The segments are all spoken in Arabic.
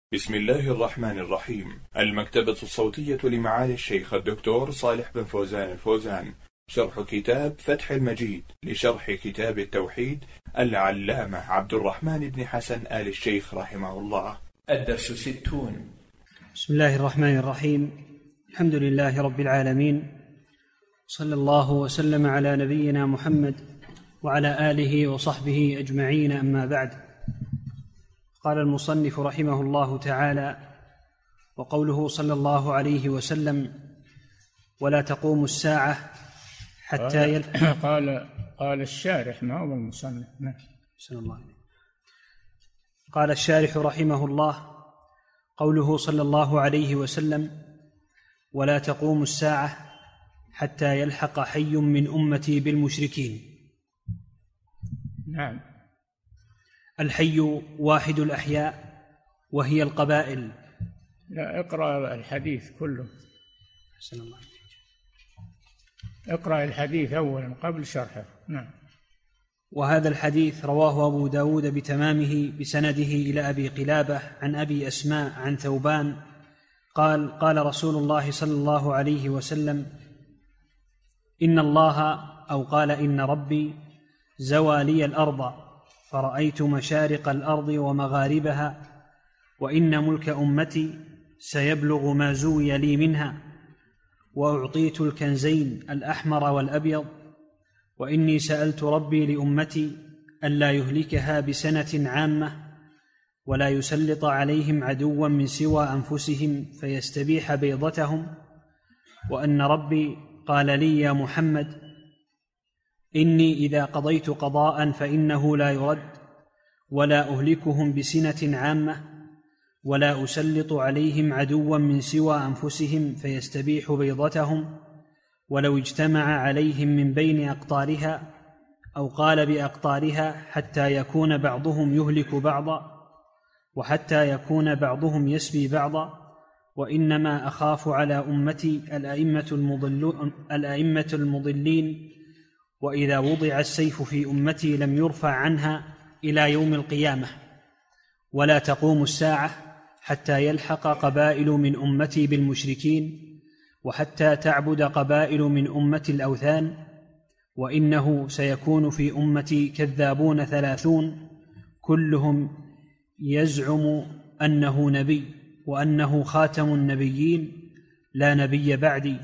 بسم الله الرحمن الرحيم. المكتبة الصوتية لمعالي الشيخ الدكتور صالح بن فوزان الفوزان، شرح كتاب فتح المجيد لشرح كتاب التوحيد العلامة عبد الرحمن بن حسن آل الشيخ رحمه الله. الدرس 60. بسم الله الرحمن الرحيم. الحمد لله رب العالمين، صلى الله وسلم على نبينا محمد وعلى آله وصحبه أجمعين، أما بعد. قال المصنف رحمه الله تعالى: وقوله صلى الله عليه وسلم: ولا تقوم الساعة حتى قال الشارح، ما هو المصنف. قال الشارح رحمه الله: قوله صلى الله عليه وسلم: ولا تقوم الساعة حتى يلحق حي من أمتي بالمشركين. نعم. الحي واحد الأحياء وهي القبائل. لا، اقرأ الحديث كله. اقرأ الحديث أولا قبل شرحه. نعم. وهذا الحديث رواه أبو داود بتمامه بسنده إلى أبي قلابة عن أبي أسماء عن ثوبان قال: قال رسول الله صلى الله عليه وسلم: إن الله، أو قال إن ربي، زوى لي الأرض فرأيت مشارق الأرض ومغاربها، وإن ملك أمتي سيبلغ ما زوي لي منها، وأعطيت الكنزين الأحمر والأبيض، وإني سألت ربي لأمتي ألا يهلكها بسنة عامة ولا يسلط عليهم عدوا من سوى أنفسهم فيستبيح بيضتهم، وأن ربي قال لي: يا محمد، إني إذا قضيت قضاء فإنه لا يرد، ولا أهلكهم بسنة عامة ولا أسلط عليهم عدوا من سوى أنفسهم فيستبيح بيضتهم، ولو اجتمع عليهم من بين أقطارها، أو قال بأقطارها، حتى يكون بعضهم يهلك بعضا وحتى يكون بعضهم يسبي بعضا، وإنما أخاف على أمتي الأئمة المضلين، وإذا وضع السيف في أمتي لم يرفع عنها إلى يوم القيامة. ولا تقوم الساعة حتى يلحق قبائل من أمتي بالمشركين، وحتى تعبد قبائل من أمتي الأوثان، وإنه سيكون في أمتي كذابون 30 كلهم يزعم أنه نبي وأنه خاتم النبيين لا نبي بعدي،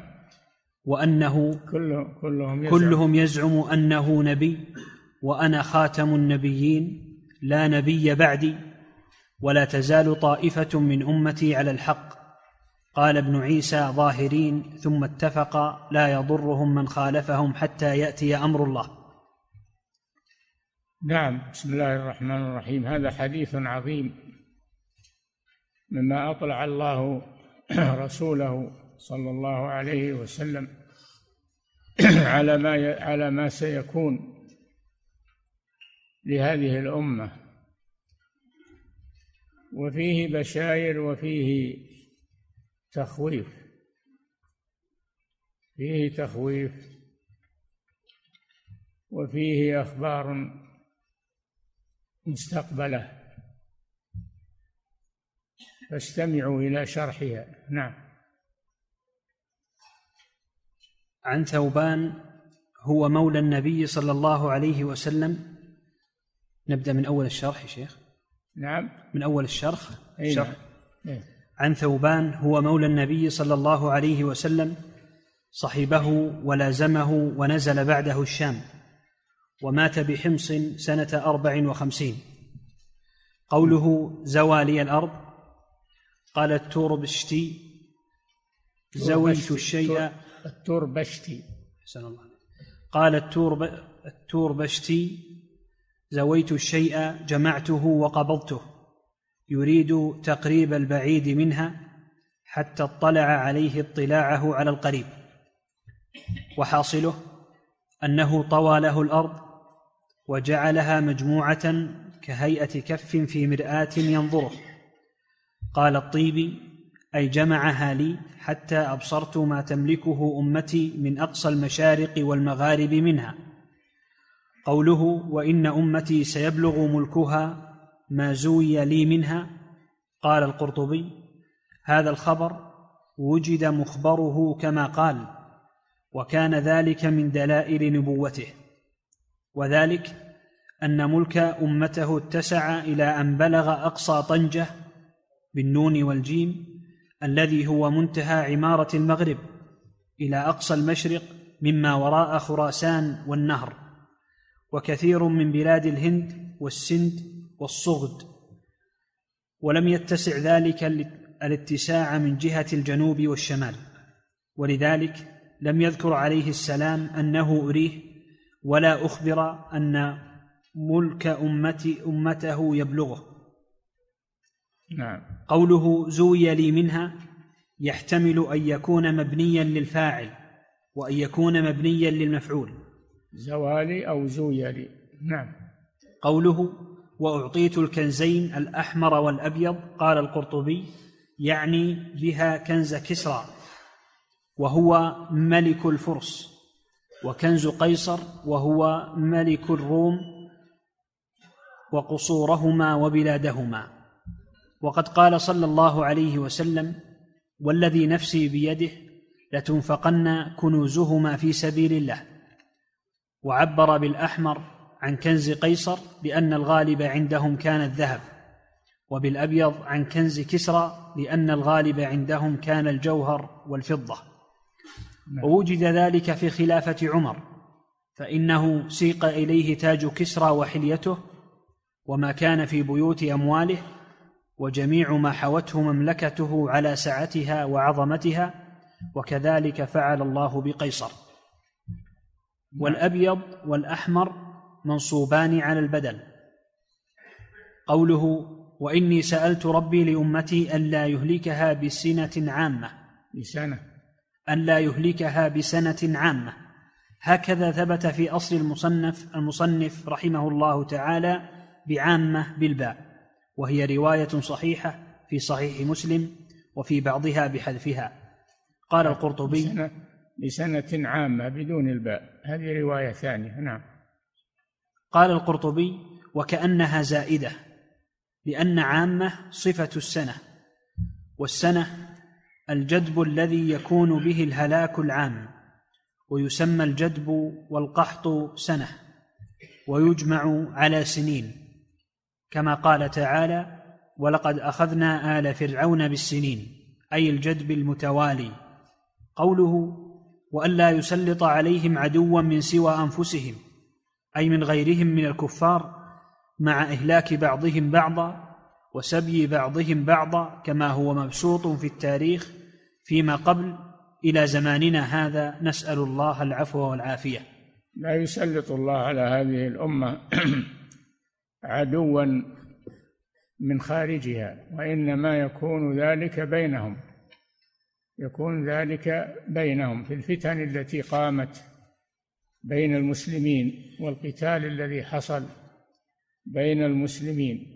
وأنه كلهم يزعم أنه نبي وأنا خاتم النبيين لا نبي بعدي، ولا تزال طائفة من أمتي على الحق. قال ابن عيسى: ظاهرين، ثم اتفق لا يضرهم من خالفهم حتى يأتي أمر الله. نعم. بسم الله الرحمن الرحيم. هذا حديث عظيم مما أطلع الله رسوله صلى الله عليه وسلم على ما سيكون لهذه الأمة، وفيه بشائر وفيه تخويف. فيه تخويف وفيه أخبار مستقبلة، فاستمعوا إلى شرحها. نعم. عن ثوبان هو مولى النبي صلى الله عليه وسلم. نبدأ من أول الشرح يا شيخ. نعم، من أول الشرح. نعم. عن ثوبان هو مولى النبي صلى الله عليه وسلم، صحبه ولازمه ونزل بعده الشام، ومات بحمص سنة 54. قوله زوى لي الأرض، قال التوربشتي: زويت الشيء. التوربشتي. قال التوربشتي: زويت الشيء جمعته وقبضته، يريد تقريب البعيد منها حتى اطلع عليه اطلاعه على القريب. وحاصله أنه طوى له الأرض وجعلها مجموعة كهيئة كف في مرآة ينظره. قال الطيبي: أي جمعها لي حتى أبصرت ما تملكه أمتي من أقصى المشارق والمغارب منها. قوله: وإن أمتي سيبلغ ملكها ما زوي لي منها، قال القرطبي: هذا الخبر وجد مخبره كما قال، وكان ذلك من دلائل نبوته، وذلك أن ملك أمته اتسع إلى أن بلغ أقصى طنجة بالنون والجيم الذي هو منتهى عمارة المغرب إلى أقصى المشرق مما وراء خراسان والنهر، وكثير من بلاد الهند والسند والصغد، ولم يتسع ذلك الاتساع من جهة الجنوب والشمال، ولذلك لم يذكر عليه السلام أنه أريه ولا أخبر أن ملك أمته يبلغه. نعم. قوله زوي لي منها يحتمل أن يكون مبنيا للفاعل وأن يكون مبنيا للمفعول، زوالي أو زوي لي. نعم. قوله وأعطيت الكنزين الأحمر والأبيض، قال القرطبي: يعني بها كنز كسرى وهو ملك الفرس، وكنز قيصر وهو ملك الروم وقصورهما وبلادهما. وقد قال صلى الله عليه وسلم: والذي نفسي بيده لتنفقن كنوزهما في سبيل الله. وعبر بالأحمر عن كنز قيصر لأن الغالب عندهم كان الذهب، وبالأبيض عن كنز كسرى لأن الغالب عندهم كان الجوهر والفضة. ووجد ذلك في خلافة عمر، فإنه سيق إليه تاج كسرى وحليته وما كان في بيوت أمواله وجميع ما حوته مملكته على سعتها وعظمتها، وكذلك فعل الله بقيصر. والأبيض والأحمر منصوبان على البدل. قوله وإني سألت ربي لأمتي ألا يهلكها بسنة عامة، ألا يهلكها بسنة عامة، هكذا ثبت في أصل المصنف رحمه الله تعالى بعامة بالباء، وهي رواية صحيحة في صحيح مسلم وفي بعضها بحذفها. قال القرطبي بسنة عامة بدون الباء، هذه رواية ثانية. نعم. قال القرطبي وكأنها زائدة، لأن عامة صفة السنة، والسنة الجدب الذي يكون به الهلاك العام، ويسمى الجدب والقحط سنة، ويجمع على سنين، كما قال تعالى ولقد أخذنا آل فرعون بالسنين، أي الجدب المتوالي. قوله وألا يسلط عليهم عدوا من سوى أنفسهم، أي من غيرهم من الكفار، مع إهلاك بعضهم بعضا وسبي بعضهم بعضا، كما هو مبسوط في التاريخ فيما قبل إلى زماننا هذا، نسأل الله العفو والعافية. لا يسلط الله على هذه الأمة عدوا من خارجها، وإنما يكون ذلك بينهم في الفتن التي قامت بين المسلمين والقتال الذي حصل بين المسلمين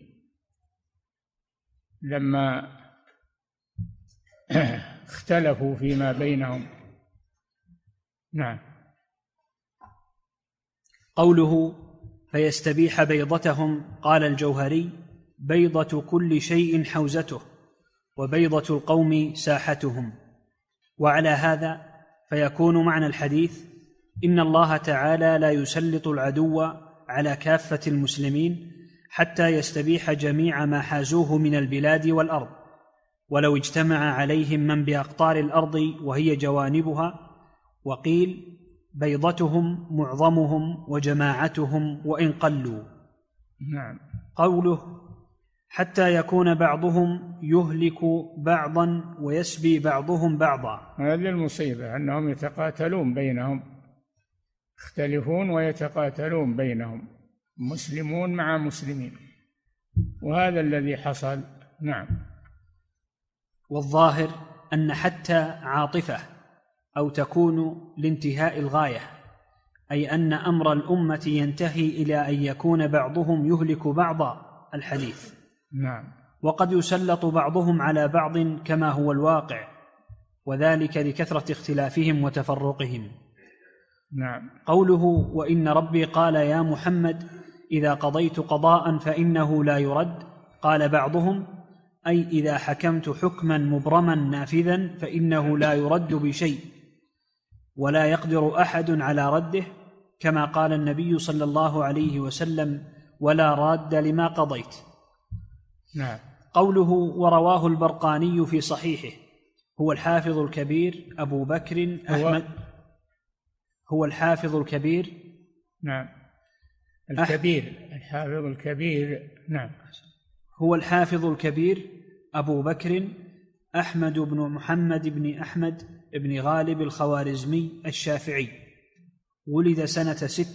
لما اختلفوا فيما بينهم. نعم. قوله فيستبيح بيضتهم، قال الجوهري بيضة كل شيء حوزته، وبيضة القوم ساحتهم. وعلى هذا فيكون معنى الحديث إن الله تعالى لا يسلط العدو على كافة المسلمين حتى يستبيح جميع ما حازوه من البلاد والأرض، ولو اجتمع عليهم من بأقطار الأرض وهي جوانبها. وقيل بيضتهم معظمهم وجماعتهم وإن قلوا. نعم. قوله حتى يكون بعضهم يهلك بعضا ويسبي بعضهم بعضا، هذه المصيبة أنهم يتقاتلون بينهم، يختلفون ويتقاتلون بينهم، مسلمون مع مسلمين، وهذا الذي حصل. نعم. والظاهر أن حتى عاطفة أو تكون لانتهاء الغاية، أي أن أمر الأمة ينتهي إلى أن يكون بعضهم يهلك بعضا الحديث. نعم. وقد يسلط بعضهم على بعض كما هو الواقع، وذلك لكثرة اختلافهم وتفرقهم. نعم. قوله وإن ربي قال يا محمد إذا قضيت قضاء فإنه لا يرد، قال بعضهم أي إذا حكمت حكما مبرما نافذا فإنه لا يرد بشيء ولا يقدر أحد على رده، كما قال النبي صلى الله عليه وسلم: ولا راد لما قضيت. نعم. قوله ورواه البرقاني في صحيحه، هو الحافظ الكبير أبو بكر أحمد، هو الحافظ الكبير. نعم. الكبير، الحافظ الكبير. نعم. هو الحافظ الكبير أبو بكر أحمد بن محمد بن أحمد بن غالب الخوارزمي الشافعي، ولد سنة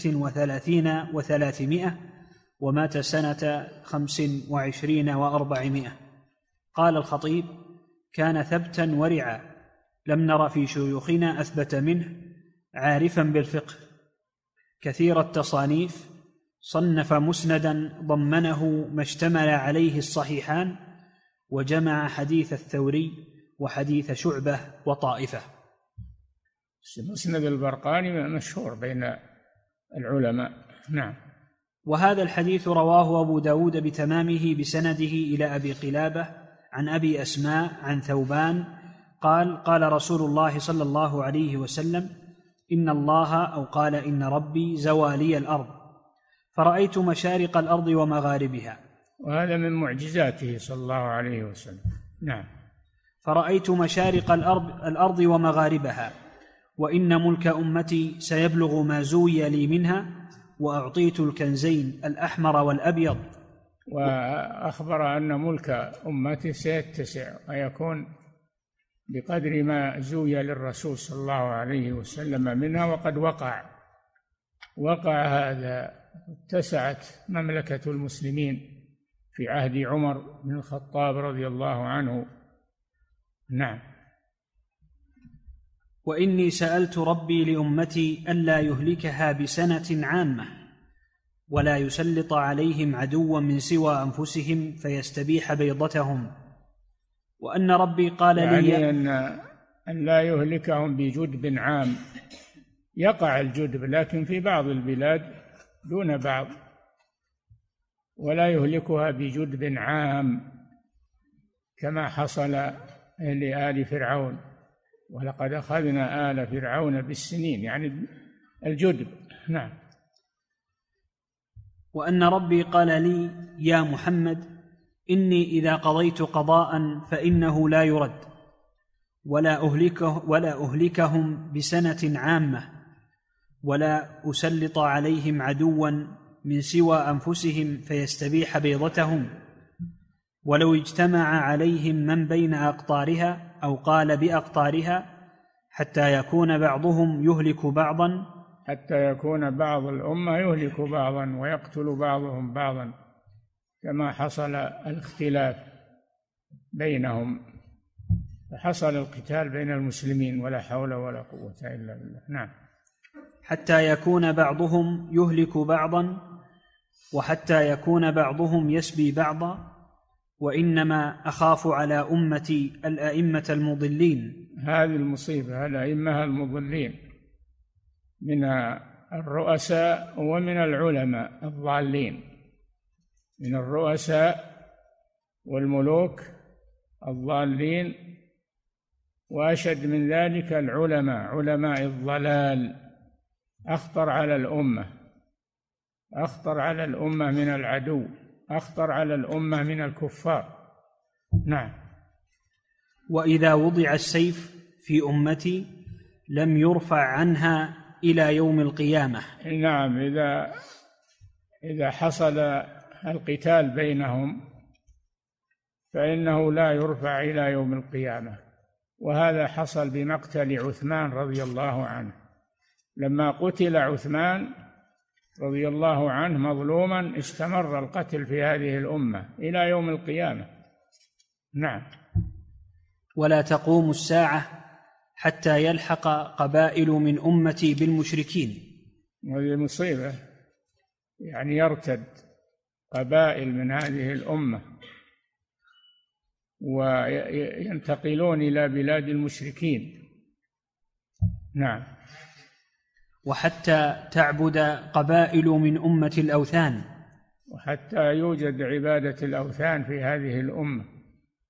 36 و300 ومات سنة 25 و400. قال الخطيب: كان ثبتا ورعا، لم نر في شيوخنا أثبت منه، عارفا بالفقه، كثير التصانيف، صنف مسندا ضمنه ما اشتمل عليه الصحيحان، وجمع حديث الثوري وحديث شعبة وطائفة. مسند البرقاني مشهور بين العلماء. نعم. وهذا الحديث رواه أبو داود بتمامه بسنده إلى أبي قلابة عن أبي أسماء عن ثوبان قال: قال رسول الله صلى الله عليه وسلم: إن الله، أو قال إن ربي، زوالي الأرض، فرأيت مشارق الأرض ومغاربها. وهذا من معجزاته صلى الله عليه وسلم. نعم. فرأيت مشارق الأرض ومغاربها، وإن ملك أمتي سيبلغ ما زوي لي منها، وأعطيت الكنزين الأحمر والأبيض. وأخبر أن ملك أمته سيتسع ويكون بقدر ما زوي للرسول صلى الله عليه وسلم منها، وقد وقع هذا. اتسعت مملكة المسلمين في عهد عمر بن الخطاب رضي الله عنه. نعم. وإني سألت ربي لأمتي ألا يهلكها بسنة عامة، ولا يسلط عليهم عدوا من سوى أنفسهم فيستبيح بيضتهم، وأن ربي قال لي يعني أن لا يهلكهم بجدب عام. يقع الجدب لكن في بعض البلاد دون بعض، ولا يهلكها بجدب عام كما حصل لآل فرعون: ولقد أخذنا آل فرعون بالسنين، يعني الجدب. نعم. وأن ربي قال لي: يا محمد، إني إذا قضيت قضاء فإنه لا يرد، ولا أهلكهم بسنة عامة، ولا أسلط عليهم عدوا من سوى أنفسهم فيستبيح بيضتهم، ولو اجتمع عليهم من بين أقطارها، أو قال بأقطارها، حتى يكون بعضهم يهلك بعضا، حتى يكون بعض الأمة يهلك بعضا ويقتل بعضهم بعضا، كما حصل الاختلاف بينهم، فحصل القتال بين المسلمين، ولا حول ولا قوة إلا بالله. نعم. حتى يكون بعضهم يهلك بعضا، وحتى يكون بعضهم يسبي بعضا، وإنما أخاف على أمتي الأئمة المضلين. هذه المصيبة، الأئمة المضلين من الرؤساء ومن العلماء الضالين، من الرؤساء والملوك الضالين، وأشد من ذلك العلماء، علماء الضلال. أخطر على الأمة، أخطر على الأمة من العدو، أخطر على الأمة من الكفار. نعم. وإذا وضع السيف في أمتي لم يرفع عنها إلى يوم القيامة. نعم. إذا حصل القتال بينهم فإنه لا يرفع إلى يوم القيامة. وهذا حصل بمقتل عثمان رضي الله عنه، لما قتل عثمان رضي الله عنه مظلوما استمر القتل في هذه الأمة إلى يوم القيامة. نعم. ولا تقوم الساعة حتى يلحق قبائل من أمتي بالمشركين. وهذه مصيبة، يعني يرتد قبائل من هذه الأمة وينتقلون إلى بلاد المشركين. نعم. وحتى تعبد قبائل من أمة الأوثان، وحتى يوجد عبادة الأوثان في هذه الأمة.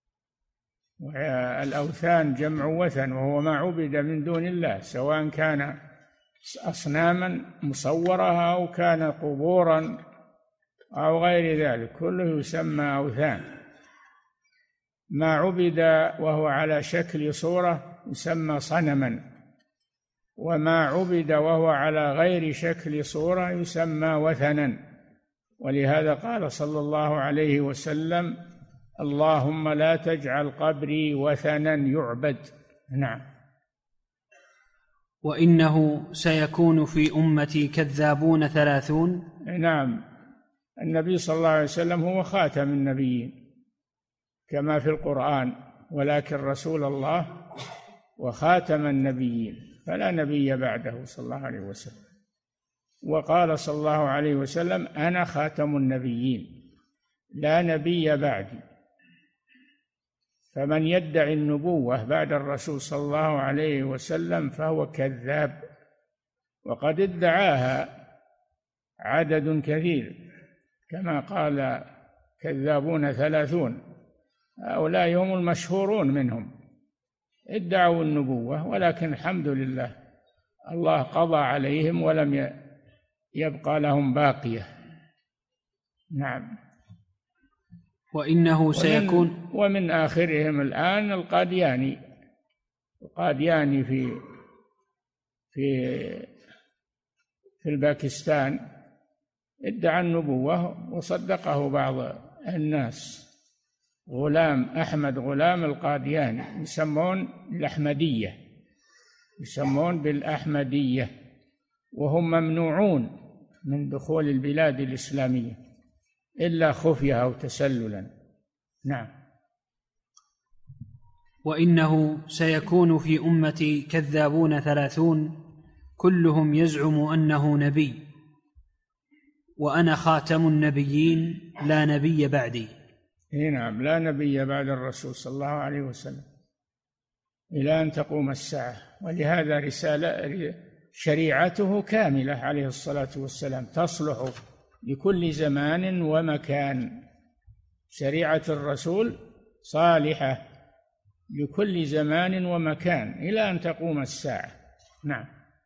الأوثان جمع وثن، وهو ما عبد من دون الله، سواء كان أصناما مصورة أو كان قبورا أو غير ذلك، كله يسمى أوثان. ما عبد وهو على شكل صورة يسمى صنما، وما عبد وهو على غير شكل صورة يسمى وثنا. ولهذا قال صلى الله عليه وسلم: اللهم لا تجعل قبري وثنا يعبد. نعم. وإنه سيكون في أمتي كذابون 30. نعم، النبي صلى الله عليه وسلم هو خاتم النبيين كما في القرآن، ولكن رسول الله وخاتم النبيين، فلا نبي بعده صلى الله عليه وسلم. وقال صلى الله عليه وسلم: أنا خاتم النبيين لا نبي بعدي. فمن يدعي النبوة بعد الرسول صلى الله عليه وسلم فهو كذاب، وقد ادعاها عدد كثير، كما قال: كذابون 30. هؤلاء هم المشهورون منهم، ادعوا النبوة، ولكن الحمد لله الله قضى عليهم ولم يبقى لهم باقية. نعم. وإنه سيكون ومن آخرهم الآن القادياني في الباكستان ادعى النبوة وصدقه بعض الناس، أحمد غلام القادياني، يسمون بالأحمدية، وهم ممنوعون من دخول البلاد الإسلامية إلا خفية أو تسللا. نعم. وإنه سيكون في أمتي كذابون 30 كلهم يزعم أنه نبي، وأنا خاتم النبيين لا نبي بعدي. نعم، لا نبي بعد الرسول صلى الله عليه وسلم إلى أن تقوم الساعة. ولهذا شريعته كاملة عليه الصلاة والسلام، تصلح لكل زمان ومكان. شريعة الرسول صالحة لكل زمان ومكان إلى أن تقوم الساعة. نعم.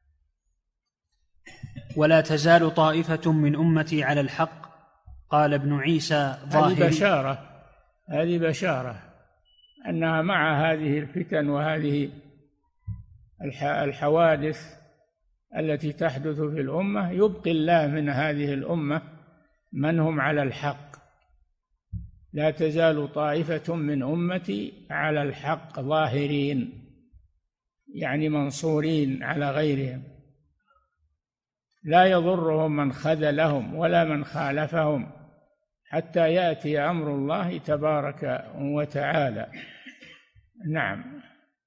ولا تزال طائفة من أمتي على الحق. قال ابن عيسى ظاهري: هذه بشارة أنها مع هذه الفتن وهذه الحوادث التي تحدث في الأمة يبقي الله من هذه الأمة من هم على الحق. لا تزال طائفة من أمتي على الحق ظاهرين، يعني منصورين على غيرهم، لا يضرهم من خذلهم ولا من خالفهم حتى يأتي أمر الله تبارك وتعالى. نعم.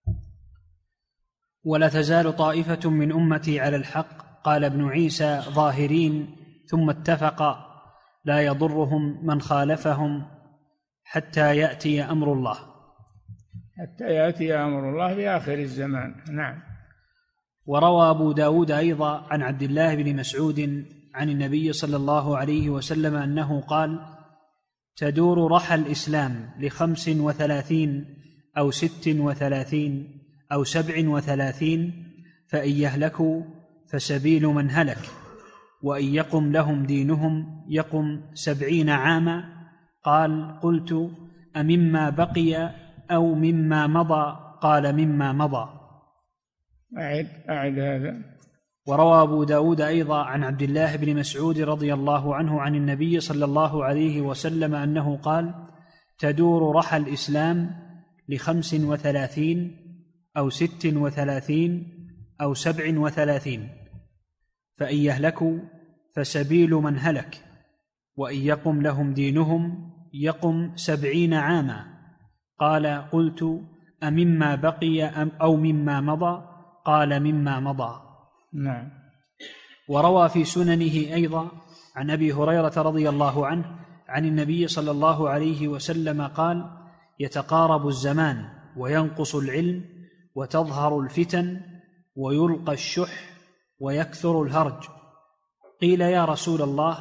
ولا تزال طائفة من أمتي على الحق. قال ابن عيسى ظاهرين، ثم اتفق: لا يضرهم من خالفهم حتى يأتي أمر الله. حتى يأتي أمر الله في آخر الزمان. نعم. وروى أبو داود أيضا عن عبد الله بن مسعود عن النبي صلى الله عليه وسلم أنه قال: تدور رحى الإسلام ل35 أو 36 أو 37، فإن يهلكوا فسبيل من هلك، وإن يقم لهم دينهم يقم 70 عاما. قال: قلت: أمما بقي أو مما مضى؟ قال: مما مضى. أعد هذا. وروى أبو داود أيضا عن عبد الله بن مسعود رضي الله عنه عن النبي صلى الله عليه وسلم أنه قال: تدور رحى الإسلام ل35 أو 36 أو 37، فإن يهلكوا فسبيل من هلك، وإن يقم لهم دينهم يقم 70 عاما. قال: قلت: أمما بقي أو مما مضى؟ قال: مما مضى. نعم. وروى في سننه أيضا عن أبي هريرة رضي الله عنه عن النبي صلى الله عليه وسلم قال: يتقارب الزمان وينقص العلم وتظهر الفتن ويلقى الشح ويكثر الهرج. قيل: يا رسول الله،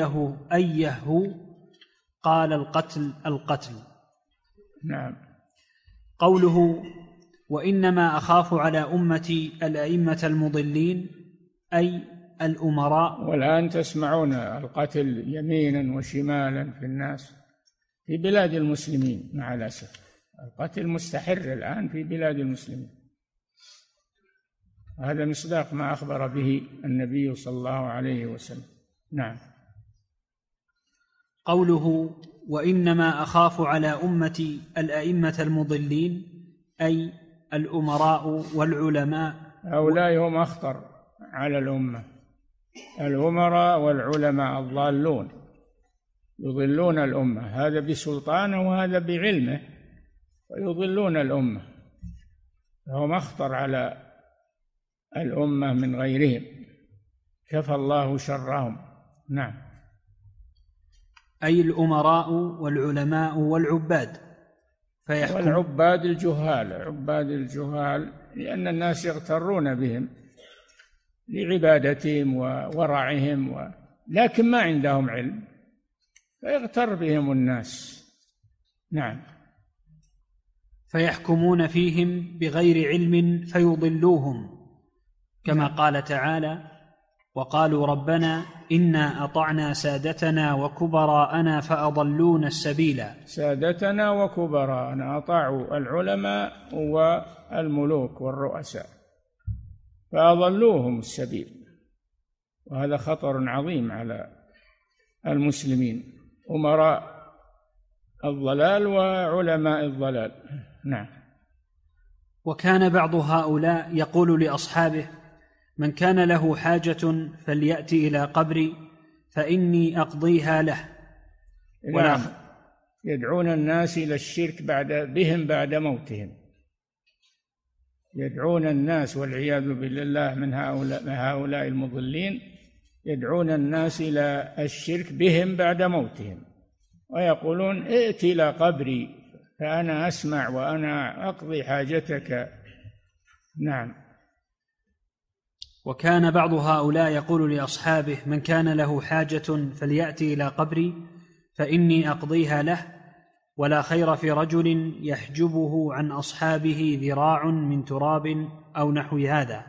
أيه؟ قال: القتل. نعم. قوله: وإنما أخاف على أمتي الأئمة المضلين، أي الأمراء. والآن تسمعون القتل يمينا وشمالا في الناس في بلاد المسلمين، مع الأسف القتل مستحر الآن في بلاد المسلمين. هذا مصداق ما أخبر به النبي صلى الله عليه وسلم. نعم. قوله: وإنما أخاف على أمتي الأئمة المضلين، أي الأمراء والعلماء. هؤلاء هم أخطر على الأمة، الأمراء والعلماء الضالون يضلون الأمة، هذا بسلطانه وهذا بعلمه، ويضلون الأمة، فهم أخطر على الأمة من غيرهم، كفى الله شرهم. نعم. أي الأمراء والعلماء والعباد. والعباد الجهال، عباد الجهال، لأن الناس يغترون بهم لعبادتهم وورعهم لكن ما عندهم علم فيغتر بهم الناس. نعم. فيحكمون فيهم بغير علم فيضلوهم، كما قال تعالى: وقالوا ربنا إنا أطعنا سادتنا وكبراءنا فأضلونا السبيل. سادتنا وكبراءنا أطاعوا العلماء والملوك والرؤساء فأضلوهم السبيل، وهذا خطر عظيم على المسلمين، أمراء الضلال وعلماء الضلال. نعم. وكان بعض هؤلاء يقول لأصحابه: من كان له حاجة فليأتي إلى قبري فإني أقضيها له. يدعون الناس إلى الشرك بهم بعد موتهم، يدعون الناس والعياذ بالله من هؤلاء المضلين، يدعون الناس إلى الشرك بهم بعد موتهم، ويقولون ائت إلى قبري فأنا أسمع وأنا أقضي حاجتك. نعم. وكان بعض هؤلاء يقول لأصحابه: من كان له حاجة فليأتي إلى قبري فإني أقضيها له، ولا خير في رجل يحجبه عن أصحابه ذراع من تراب أو نحو هذا.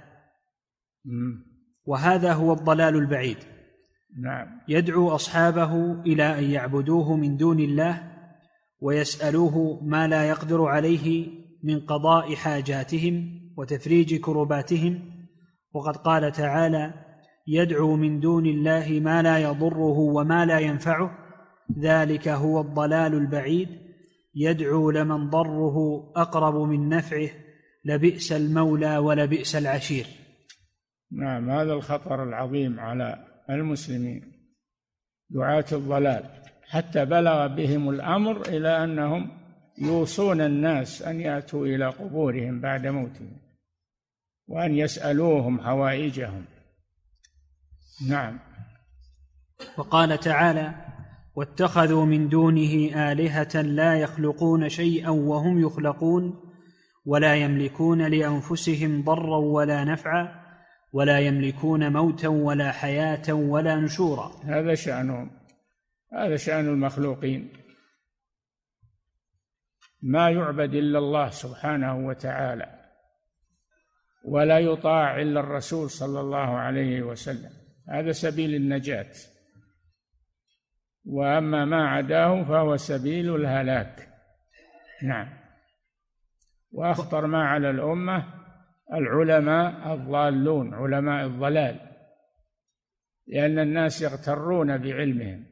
وهذا هو الضلال البعيد. نعم. يدعو أصحابه إلى أن يعبدوه من دون الله ويسألوه ما لا يقدر عليه من قضاء حاجاتهم وتفريج كرباتهم، وقد قال تعالى: يدعو من دون الله ما لا يضره وما لا ينفعه، ذلك هو الضلال البعيد، يدعو لمن ضره أقرب من نفعه، لبئس المولى ولبئس العشير. نعم. هذا الخطر العظيم على المسلمين، دعاة الضلال، حتى بلغ بهم الأمر إلى أنهم يوصون الناس أن يأتوا إلى قبورهم بعد موتهم وأن يسألوهم حوائجهم. نعم. وقال تعالى: واتخذوا من دونه آلهة لا يخلقون شيئا وهم يخلقون ولا يملكون لأنفسهم ضرا ولا نفعا ولا يملكون موتا ولا حياة ولا نشورا. هذا شأنهم، هذا شأن المخلوقين، ما يعبد إلا الله سبحانه وتعالى، ولا يطاع إلا الرسول صلى الله عليه وسلم، هذا سبيل النجاة، وأما ما عداه فهو سبيل الهلاك. نعم. وأخطر ما على الأمة العلماء الضالون، علماء الضلال، لأن الناس يغترون بعلمهم،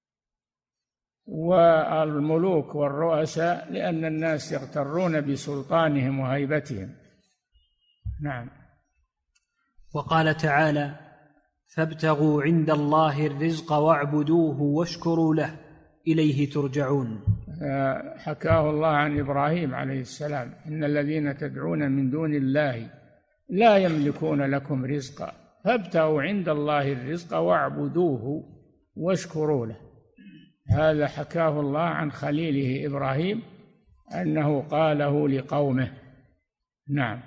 والملوك والرؤساء لأن الناس يغترون بسلطانهم وهيبتهم. نعم. وقال تعالى: فابتغوا عند الله الرزق واعبدوه واشكروا له إليه ترجعون. حكاه الله عن إبراهيم عليه السلام: إن الذين تدعون من دون الله لا يملكون لكم رزقا فابتغوا عند الله الرزق واعبدوه واشكروا له. هذا حكاه الله عن خليله إبراهيم أنه قاله لقومه. نعم.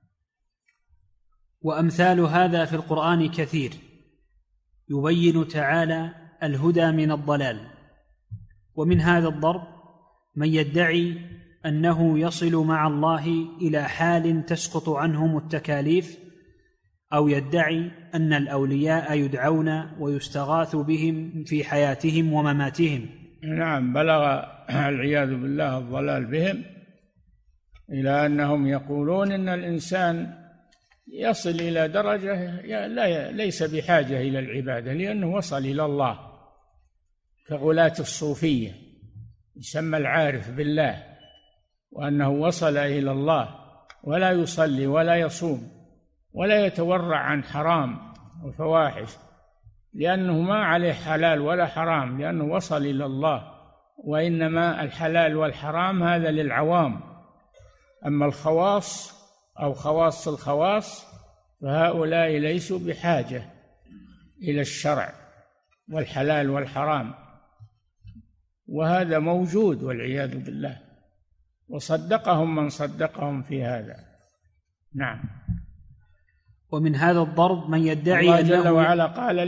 وأمثال هذا في القرآن كثير، يبين تعالى الهدى من الضلال. ومن هذا الضرب من يدعي أنه يصل مع الله إلى حال تسقط عنهم التكاليف، أو يدعي أن الأولياء يدعون ويستغاث بهم في حياتهم ومماتهم. نعم، بلغ العياذ بالله الضلال بهم إلى أنهم يقولون إن الإنسان يصل إلى درجة ليس بحاجة إلى العبادة لأنه وصل إلى الله، كغلاة الصوفية يسمى العارف بالله، وأنه وصل إلى الله ولا يصلي ولا يصوم ولا يتورع عن حرام وفواحش لأنه ما عليه حلال ولا حرام، لأنه وصل إلى الله. وإنما الحلال والحرام هذا للعوام، أما الخواص أو خواص الخواص فهؤلاء ليسوا بحاجة إلى الشرع والحلال والحرام، وهذا موجود والعياذ بالله، وصدقهم من صدقهم في هذا. نعم. ومن هذا الضرب من يدعي الله جل وعلا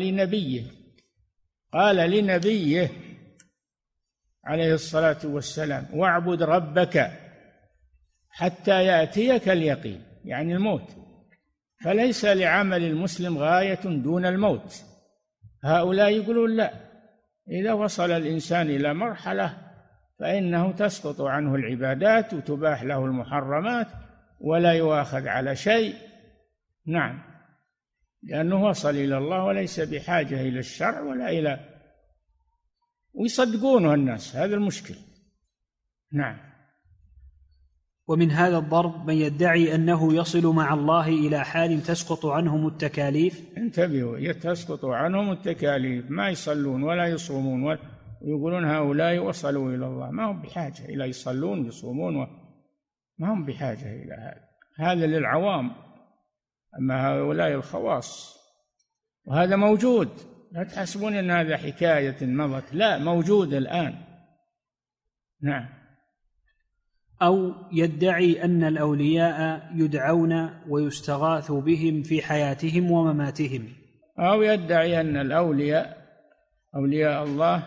قال لنبيه عليه الصلاة والسلام: واعبد ربك حتى يأتيك اليقين، يعني الموت. فليس لعمل المسلم غاية دون الموت. هؤلاء يقولون لا، إذا وصل الإنسان إلى مرحلة فإنه تسقط عنه العبادات وتباح له المحرمات ولا يؤاخذ على شيء. نعم، لأنه وصل إلى الله وليس بحاجة إلى الشرع ولا إلى، ويصدقونه الناس، هذا المشكل. نعم. ومن هذا الضرب من يدعي أنه يصل مع الله إلى حال تسقط عنهم التكاليف. انتبهوا، تسقط عنهم التكاليف، ما يصلون ولا يصومون ويقولون هؤلاء وصلوا إلى الله، ما هم بحاجة إلى يصلون ويصومون، ما هم بحاجة إلى هذا للعوام، أما هؤلاء الخواص. وهذا موجود، لا تحسبون أن هذا حكاية مضت، لا، موجود الآن. نعم. أو يدعي أن الأولياء يدعون ويستغاث بهم في حياتهم ومماتهم. أو يدعي أن الأولياء، أولياء الله،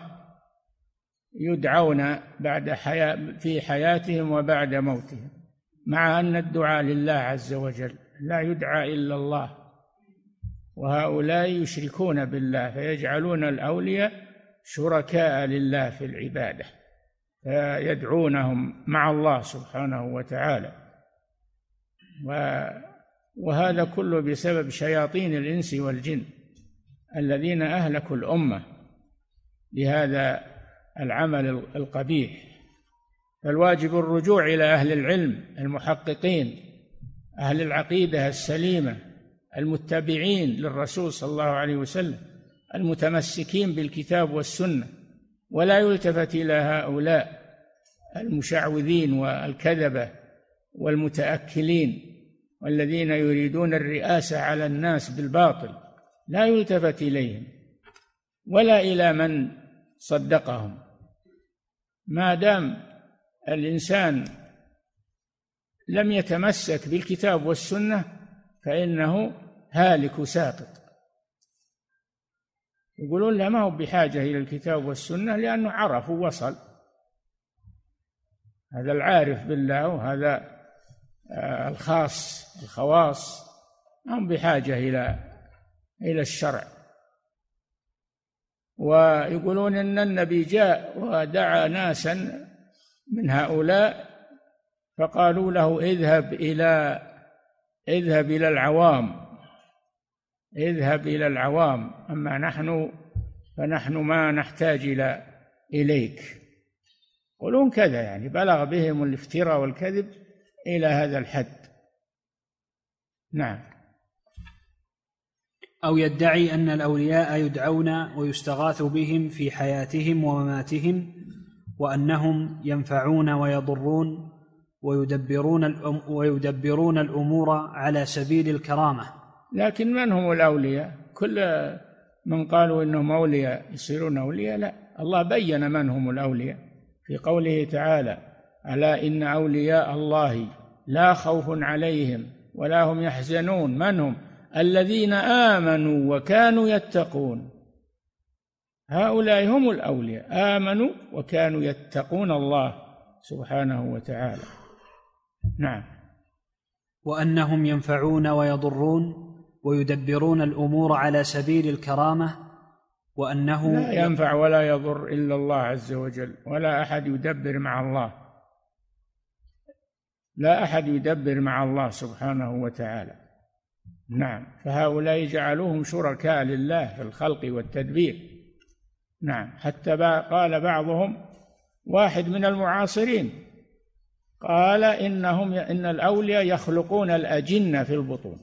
يدعون في حياتهم وبعد موتهم، مع أن الدعاء لله عز وجل، لا يدعى إلا الله. وهؤلاء يشركون بالله فيجعلون الأولياء شركاء لله في العبادة، فيدعونهم مع الله سبحانه وتعالى. وهذا كله بسبب شياطين الإنس والجن الذين أهلكوا الأمة بهذا العمل القبيح. فالواجب الرجوع إلى أهل العلم المحققين، أهل العقيدة السليمة المتبعين للرسول صلى الله عليه وسلم، المتمسكين بالكتاب والسنة، ولا يلتفت إلى هؤلاء المشعوذين والكذبة والمتأكلين والذين يريدون الرئاسة على الناس بالباطل، لا يلتفت إليهم ولا إلى من صدقهم. ما دام الإنسان لم يتمسك بالكتاب والسنة فإنه هالك ساقط. يقولون لا، ما هو بحاجة إلى الكتاب والسنة لأنه عرف ووصل. هذا العارف بالله، وهذا الخواص ما هم بحاجة إلى الشرع. ويقولون إن النبي جاء ودعا ناسا من هؤلاء فقالوا له اذهب إلى العوام، أما نحن فنحن ما نحتاج إليك. يقولون كذا، يعني بلغ بهم الافتراء والكذب إلى هذا الحد. نعم. أو يدعي أن الأولياء يدعون ويستغاث بهم في حياتهم ومماتهم، وأنهم ينفعون ويضرون ويدبرون الأمور على سبيل الكرامة. لكن من هم الأولياء؟ كل من قالوا إنهم أولياء يصيرون أولياء؟ لا، الله بين من هم الأولياء في قوله تعالى: ألا إن أولياء الله لا خوف عليهم ولا هم يحزنون. من هم؟ الذين آمنوا وكانوا يتقون. هؤلاء هم الأولياء، آمنوا وكانوا يتقون الله سبحانه وتعالى. نعم. وأنهم ينفعون ويضرون ويدبرون الأمور على سبيل الكرامة، وأنه لا ينفع ولا يضر إلا الله عز وجل، ولا أحد يدبر مع الله، لا أحد يدبر مع الله سبحانه وتعالى. نعم. فهؤلاء جعلوهم شركاء لله في الخلق والتدبير. نعم. حتى قال بعضهم، واحد من المعاصرين قال إن الأولياء يخلقون الأجنة في البطون،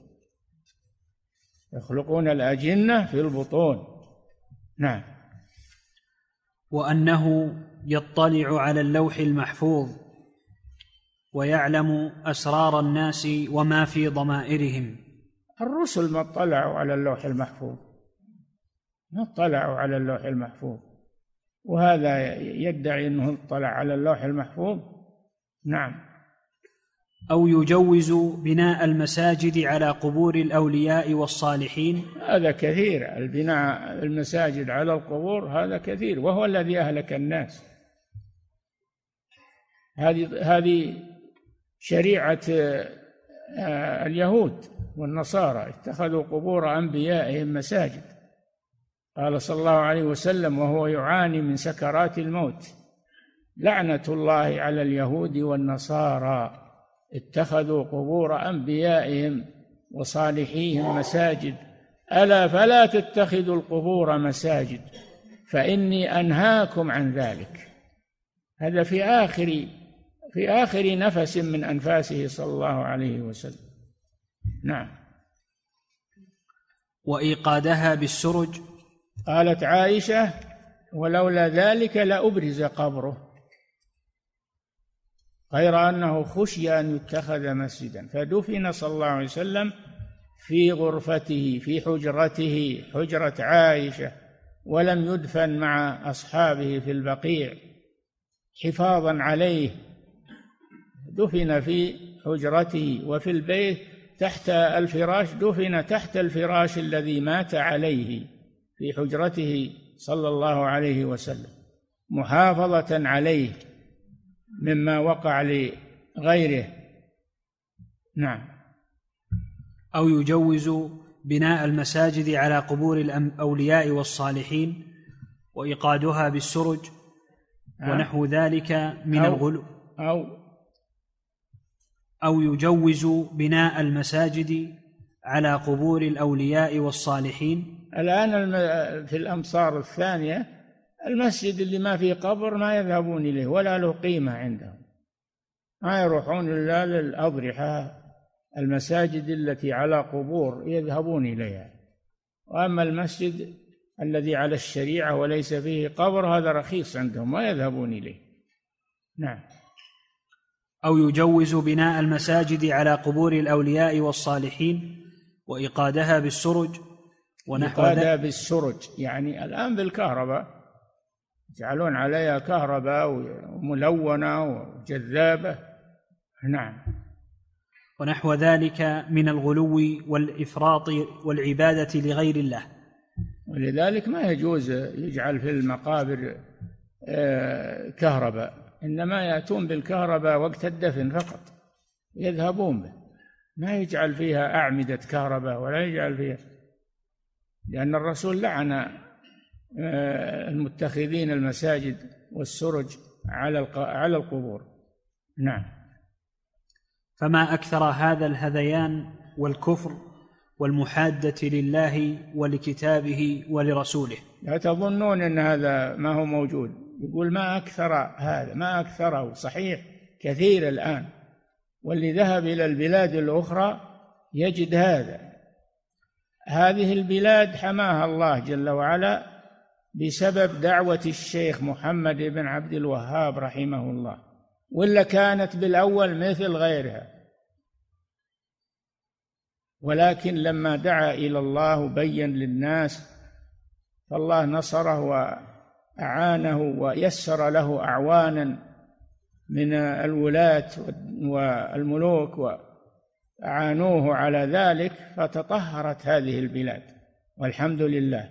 يخلقون الأجنة في البطون. نعم. وأنه يطلع على اللوح المحفوظ ويعلم أسرار الناس وما في ضمائرهم. الرسل ما اطلعوا على اللوح المحفوظ، ما اطلعوا على اللوح المحفوظ، وهذا يدعي أنه اطلع على اللوح المحفوظ. نعم. أو يجوز بناء المساجد على قبور الأولياء والصالحين. هذا كثير، البناء المساجد على القبور هذا كثير، وهو الذي أهلك الناس. هذه شريعة اليهود والنصارى، اتخذوا قبور أنبيائهم مساجد. قال صلى الله عليه وسلم وهو يعاني من سكرات الموت: لعنة الله على اليهود والنصارى اتخذوا قبور أنبيائهم وصالحيهم مساجد، ألا فلا تتخذوا القبور مساجد فإني أنهاكم عن ذلك. هذا في آخر نفس من أنفاسه صلى الله عليه وسلم. نعم. وإيقادها بالسرج. قالت عائشة: ولولا ذلك لأبرز قبره، غير أنه خشي أن يتخذ مسجدا، فدفن صلى الله عليه وسلم في غرفته في حجرته، حجرة عائشة، ولم يدفن مع أصحابه في البقيع حفاظا عليه. دفن في حجرته وفي البيت تحت الفراش، دفن تحت الفراش الذي مات عليه في حجرته صلى الله عليه وسلم، محافظة عليه مما وقع لغيره. نعم. أو يجوز بناء المساجد على قبور الأولياء والصالحين وإيقادها بالسرج ونحو ذلك من الغلو. أو يجوز بناء المساجد على قبور الأولياء والصالحين. الآن في الأمصار الثانية المسجد اللي ما فيه قبر ما يذهبون إليه ولا له قيمة عندهم، ما يروحون إلا للأضرحة. المساجد التي على قبور يذهبون إليها، وأما المسجد الذي على الشريعة وليس فيه قبر هذا رخيص عندهم ما يذهبون إليه. نعم. أو يجوز بناء المساجد على قبور الأولياء والصالحين وإيقادها بالسرج ونحو ذلك. إيقادها بالسرج يعني الآن بالكهرباء، يجعلون عليها كهرباء وملونة وجذابة. نعم. ونحو ذلك من الغلو والإفراط والعبادة لغير الله. ولذلك ما يجوز يجعل في المقابر كهرباء، إنما يأتون بالكهرباء وقت الدفن فقط يذهبون به، ما يجعل فيها أعمدة كهرباء ولا يجعل فيها، لأن الرسول لعن المتخذين المساجد والسرج على القبور. نعم. فما أكثر هذا الهذيان والكفر والمحادة لله ولكتابه ولرسوله. لا تظنون أن هذا ما هو موجود، يقول ما أكثر هذا، ما أكثره، صحيح كثير الآن، واللي ذهب إلى البلاد الأخرى يجد هذا. هذه البلاد حماها الله جل وعلا بسبب دعوة الشيخ محمد بن عبد الوهاب رحمه الله، ولا كانت بالأول مثل غيرها، ولكن لما دعا إلى الله وبين للناس فالله نصره وأعانه ويسر له أعوانا من الولاة والملوك وأعانوه على ذلك، فتطهرت هذه البلاد والحمد لله.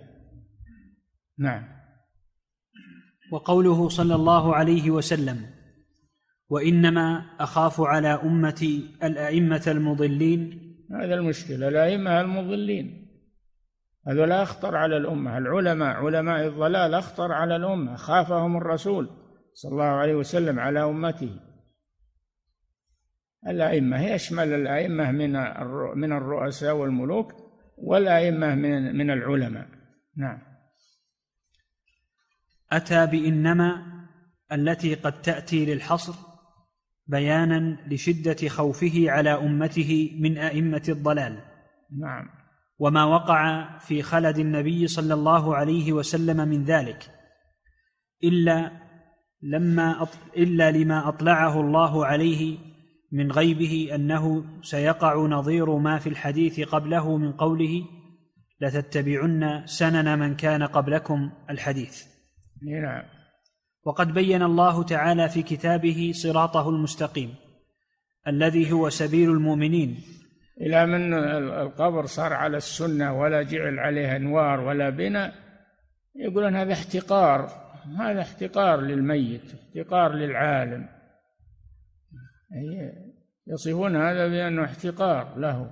نعم. وقوله صلى الله عليه وسلم: وإنما أخاف على أمتي الأئمة المضلين. هذا المشكلة، الأئمة المضلين هذول أخطر على الأمة. العلماء علماء الضلال أخطر على الأمة، خافهم الرسول صلى الله عليه وسلم على أمته. الأئمة يشمل الأئمة من الرؤساء والملوك، والأئمة من العلماء. نعم. أتى بإنما التي قد تأتي للحصر بيانا لشدة خوفه على أمته من أئمة الضلال. نعم. وما وقع في خلد النبي صلى الله عليه وسلم من ذلك إلا لما أطلعه الله عليه من غيبه أنه سيقع نظير ما في الحديث قبله من قوله لتتبعن سنن من كان قبلكم الحديث. نعم. وقد بين الله تعالى في كتابه صراطه المستقيم الذي هو سبيل المؤمنين، إلى من القبر صار على السنة ولا جعل عليها أنوار ولا بناء، يقولون هذا احتقار، هذا احتقار للميت، احتقار للعالم، يصفون هذا بأنه احتقار له.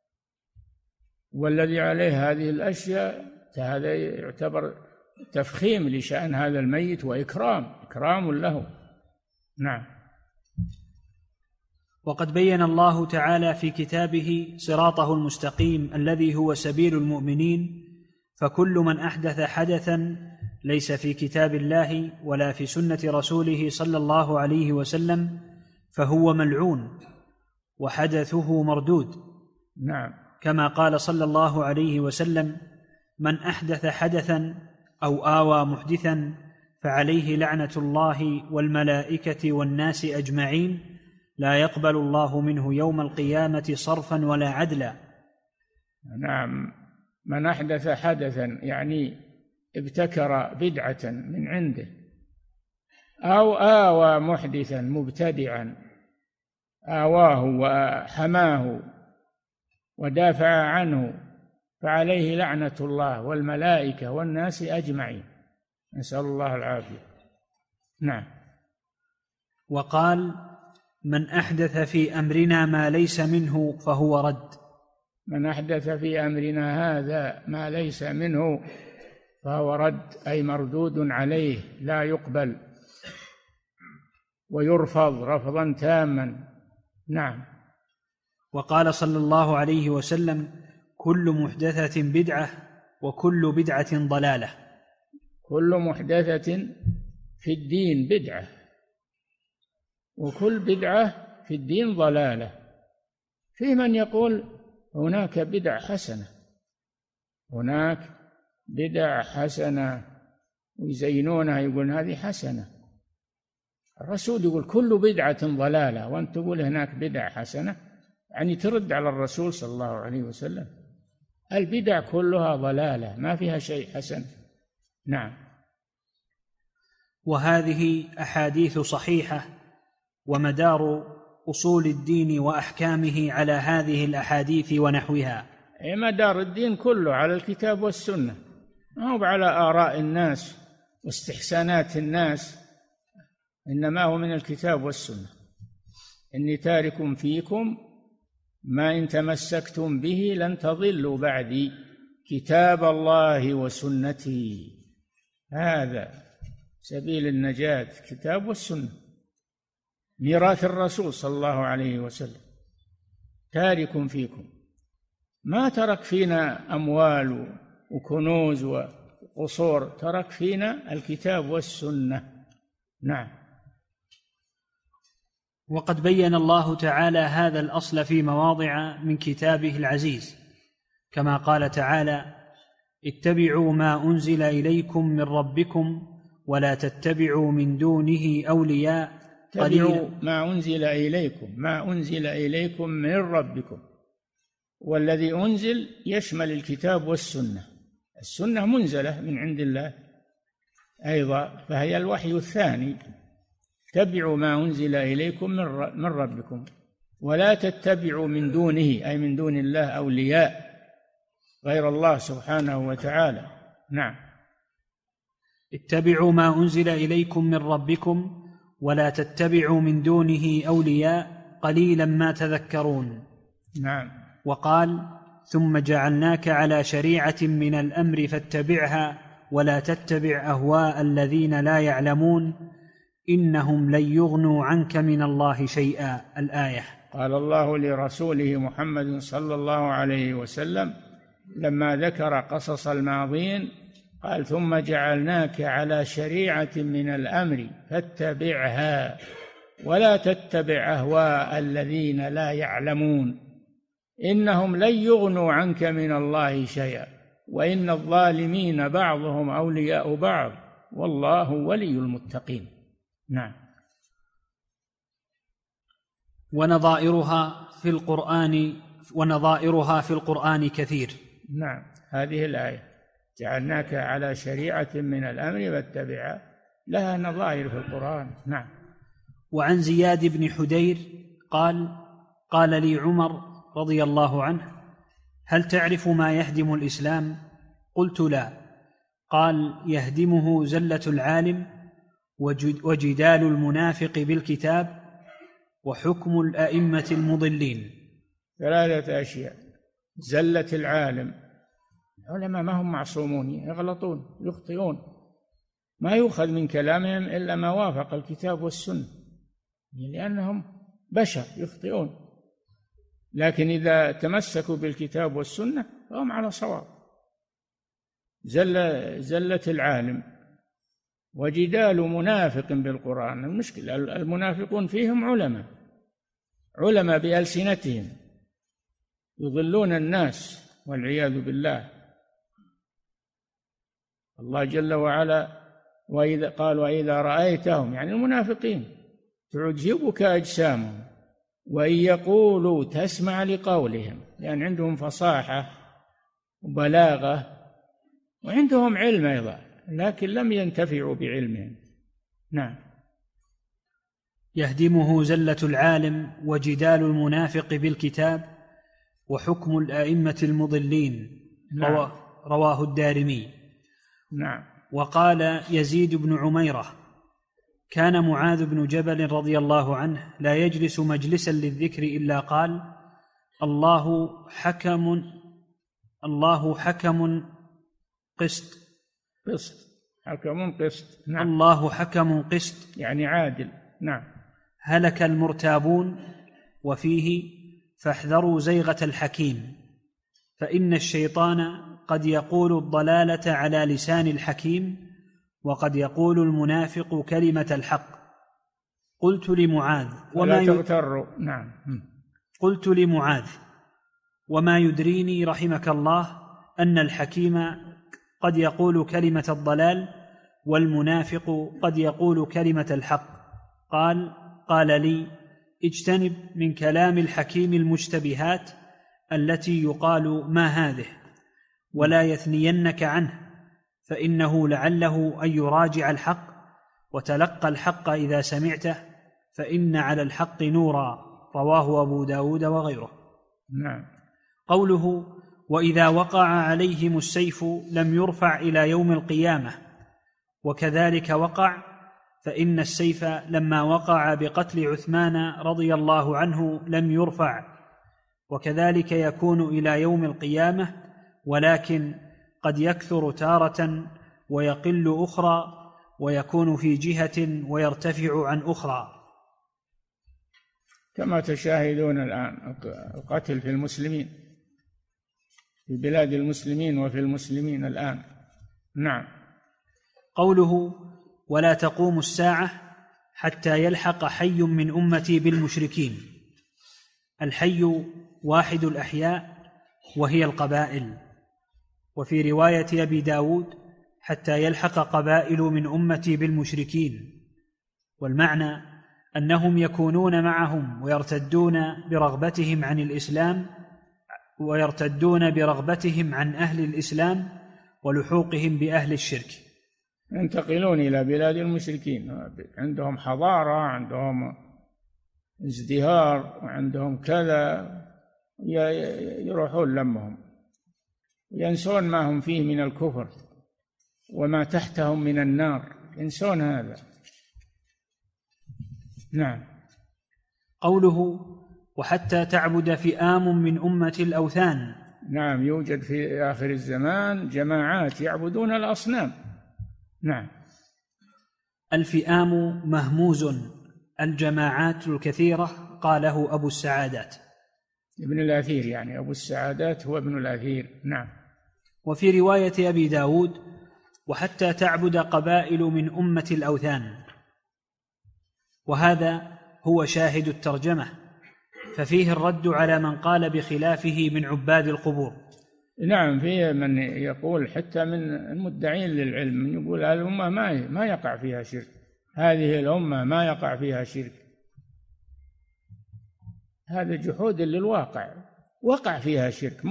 والذي عليه هذه الأشياء هذا يعتبر تفخيم لشأن هذا الميت وإكرام له. نعم. وقد بين الله تعالى في كتابه صراطه المستقيم الذي هو سبيل المؤمنين، فكل من أحدث حدثا ليس في كتاب الله ولا في سنة رسوله صلى الله عليه وسلم فهو ملعون وحدثه مردود. نعم. كما قال صلى الله عليه وسلم: من أحدث حدثا أو آوى محدثا فعليه لعنة الله والملائكة والناس أجمعين لا يقبل الله منه يوم القيامة صرفا ولا عدلا. نعم. من أحدث حدثا يعني ابتكر بدعة من عنده، أو آوى محدثا مبتدعا آواه وحماه ودافع عنه فعليه لعنة الله والملائكة والناس أجمعين، نسأل الله العافية. نعم. وقال: من أحدث في أمرنا ما ليس منه فهو رد. من أحدث في أمرنا هذا ما ليس منه فهو رد، أي مردود عليه، لا يقبل ويرفض رفضا تاما. نعم. وقال صلى الله عليه وسلم: كل محدثة بدعة وكل بدعة ضلالة. كل محدثة في الدين بدعة وكل بدعة في الدين ضلالة. في من يقول هناك بدع حسنة، هناك بدع حسنة ويزينونها، يقول هذه حسنة. الرسول يقول كل بدعة ضلالة، وأنت تقول هناك بدع حسنة، يعني ترد على الرسول صلى الله عليه وسلم. البدع كلها ضلالة، ما فيها شيء حسن. نعم. وهذه أحاديث صحيحة، ومدار أصول الدين وأحكامه على هذه الأحاديث ونحوها. مدار الدين كله على الكتاب والسنة، ما هو على آراء الناس واستحسانات الناس، إنما هو من الكتاب والسنة. إني تارك فيكم ما إن تمسكتم به لن تضلوا بعدي كتاب الله وسنتي. هذا سبيل النجاة، كتاب والسنة، ميراث الرسول صلى الله عليه وسلم. تارك فيكم، ما ترك فينا أموال وكنوز وقصور، ترك فينا الكتاب والسنة. نعم. وقد بين الله تعالى هذا الأصل في مواضع من كتابه العزيز، كما قال تعالى: اتبعوا ما أنزل إليكم من ربكم ولا تتبعوا من دونه أولياء اتبعوا ما أنزل إليكم، ما أنزل إليكم من ربكم، والذي أنزل يشمل الكتاب والسنة. السنة منزلة من عند الله أيضا، فهي الوحي الثاني. اتبعوا ما أنزل إليكم من ربكم ولا تتبعوا من دونه، أي من دون الله، أولياء غير الله سبحانه وتعالى. نعم. اتبعوا ما أنزل إليكم من ربكم ولا تتبعوا من دونه أولياء قليلا ما تذكرون. نعم. وقال: ثم جعلناك على شريعة من الأمر فاتبعها ولا تتبع أهواء الذين لا يعلمون إنهم لن يغنوا عنك من الله شيئا. الآية. قال الله لرسوله محمد صلى الله عليه وسلم لما ذكر قصص الماضين قال: ثم جعلناك على شريعة من الأمر فاتبعها ولا تتبع أهواء الذين لا يعلمون إنهم لن يغنوا عنك من الله شيئا وإن الظالمين بعضهم أولياء بعض والله ولي المتقين. نعم. ونظائرها في القرآن كثير. نعم. هذه الآية جعلناك على شريعة من الأمر فاتبعها لها نظائر في القرآن. نعم. وعن زياد بن حدير قال: قال لي عمر رضي الله عنه: هل تعرف ما يهدم الإسلام؟ قلت: لا. قال: يهدمه زلة العالم وجدال المنافق بالكتاب وحكم الأئمة المضلين. 3 أشياء: زلة العالم، العلماء ما هم معصومون، يغلطون يخطئون، ما يؤخذ من كلامهم إلا ما وافق الكتاب والسنة، لأنهم بشر يخطئون، لكن إذا تمسكوا بالكتاب والسنة فهم على صواب. زلة العالم وجدال منافق بالقرآن. المشكلة المنافقون فيهم علماء بألسنتهم يضلون الناس والعياذ بالله. الله جل وعلا وإذا قال: وإذا رأيتهم، يعني المنافقين، تعجبك أجسامهم وإن يقولوا تسمع لقولهم، يعني عندهم فصاحة وبلاغة وعندهم علم أيضا، لكن لم ينتفعوا بعلمهم. نعم. يهدمه زلة العالم وجدال المنافق بالكتاب وحكم الأئمة المضلين. نعم. رواه الدارمي. نعم. وقال يزيد بن عميرة: كان معاذ بن جبل رضي الله عنه لا يجلس مجلسا للذكر إلا قال: الله حكم قسط. حكم قسط. نعم. الله حكم قسط، يعني عادل. نعم. هلك المرتابون. وفيه: فاحذروا زيغة الحكيم، فإن الشيطان قد يقول الضلالة على لسان الحكيم وقد يقول المنافق كلمة الحق. قلت لمعاذ: ولا تغتروا. نعم. قلت لمعاذ: وما يدريني رحمك الله أن الحكيم قد يقول كلمة الضلال والمنافق قد يقول كلمة الحق. قال لي: اجتنب من كلام الحكيم المشتبهات التي يقال ما هذه، ولا يثنينك عنه، فإنه لعله أن يراجع الحق، وتلقى الحق إذا سمعته، فإن على الحق نورا. رواه أبو داود وغيره. نعم. قوله: وإذا وقع عليهم السيف لم يرفع إلى يوم القيامة، وكذلك وقع، فإن السيف لما وقع بقتل عثمان رضي الله عنه لم يرفع، وكذلك يكون إلى يوم القيامة، ولكن قد يكثر تارة ويقل أخرى، ويكون في جهة ويرتفع عن أخرى، كما تشاهدون الآن القتل في المسلمين، في بلاد المسلمين وفي المسلمين الآن. نعم. قوله: ولا تقوم الساعة حتى يلحق حي من أمتي بالمشركين. الحي واحد الأحياء وهي القبائل. وفي رواية أبي داود: حتى يلحق قبائل من أمتي بالمشركين. والمعنى أنهم يكونون معهم ويرتدون برغبتهم عن الإسلام، ويرتدون برغبتهم عن أهل الإسلام ولحوقهم بأهل الشرك، ينتقلون إلى بلاد المشركين، عندهم حضارة، عندهم ازدهار، وعندهم كذا، يروحون لمهم، ينسون ما هم فيه من الكفر وما تحتهم من النار، ينسون هذا. نعم. قوله وحتى تعبد فئام من أمة الأوثان. نعم، يوجد في آخر الزمان جماعات يعبدون الأصنام. نعم. الفئام مهموز، الجماعات الكثيرة قاله أبو السعادات. ابن الأثير، يعني أبو السعادات هو ابن الأثير. نعم. وفي رواية أبي داود وحتى تعبد قبائل من أمة الأوثان، وهذا هو شاهد الترجمة، ففيه الرد على من قال بخلافه من عباد القبور. نعم، فيه من يقول حتى من المدعين للعلم يقول الأمة ما يقع فيها شرك، هذه الأمة ما يقع فيها شرك. هذا جحود للواقع، وقع فيها شرك،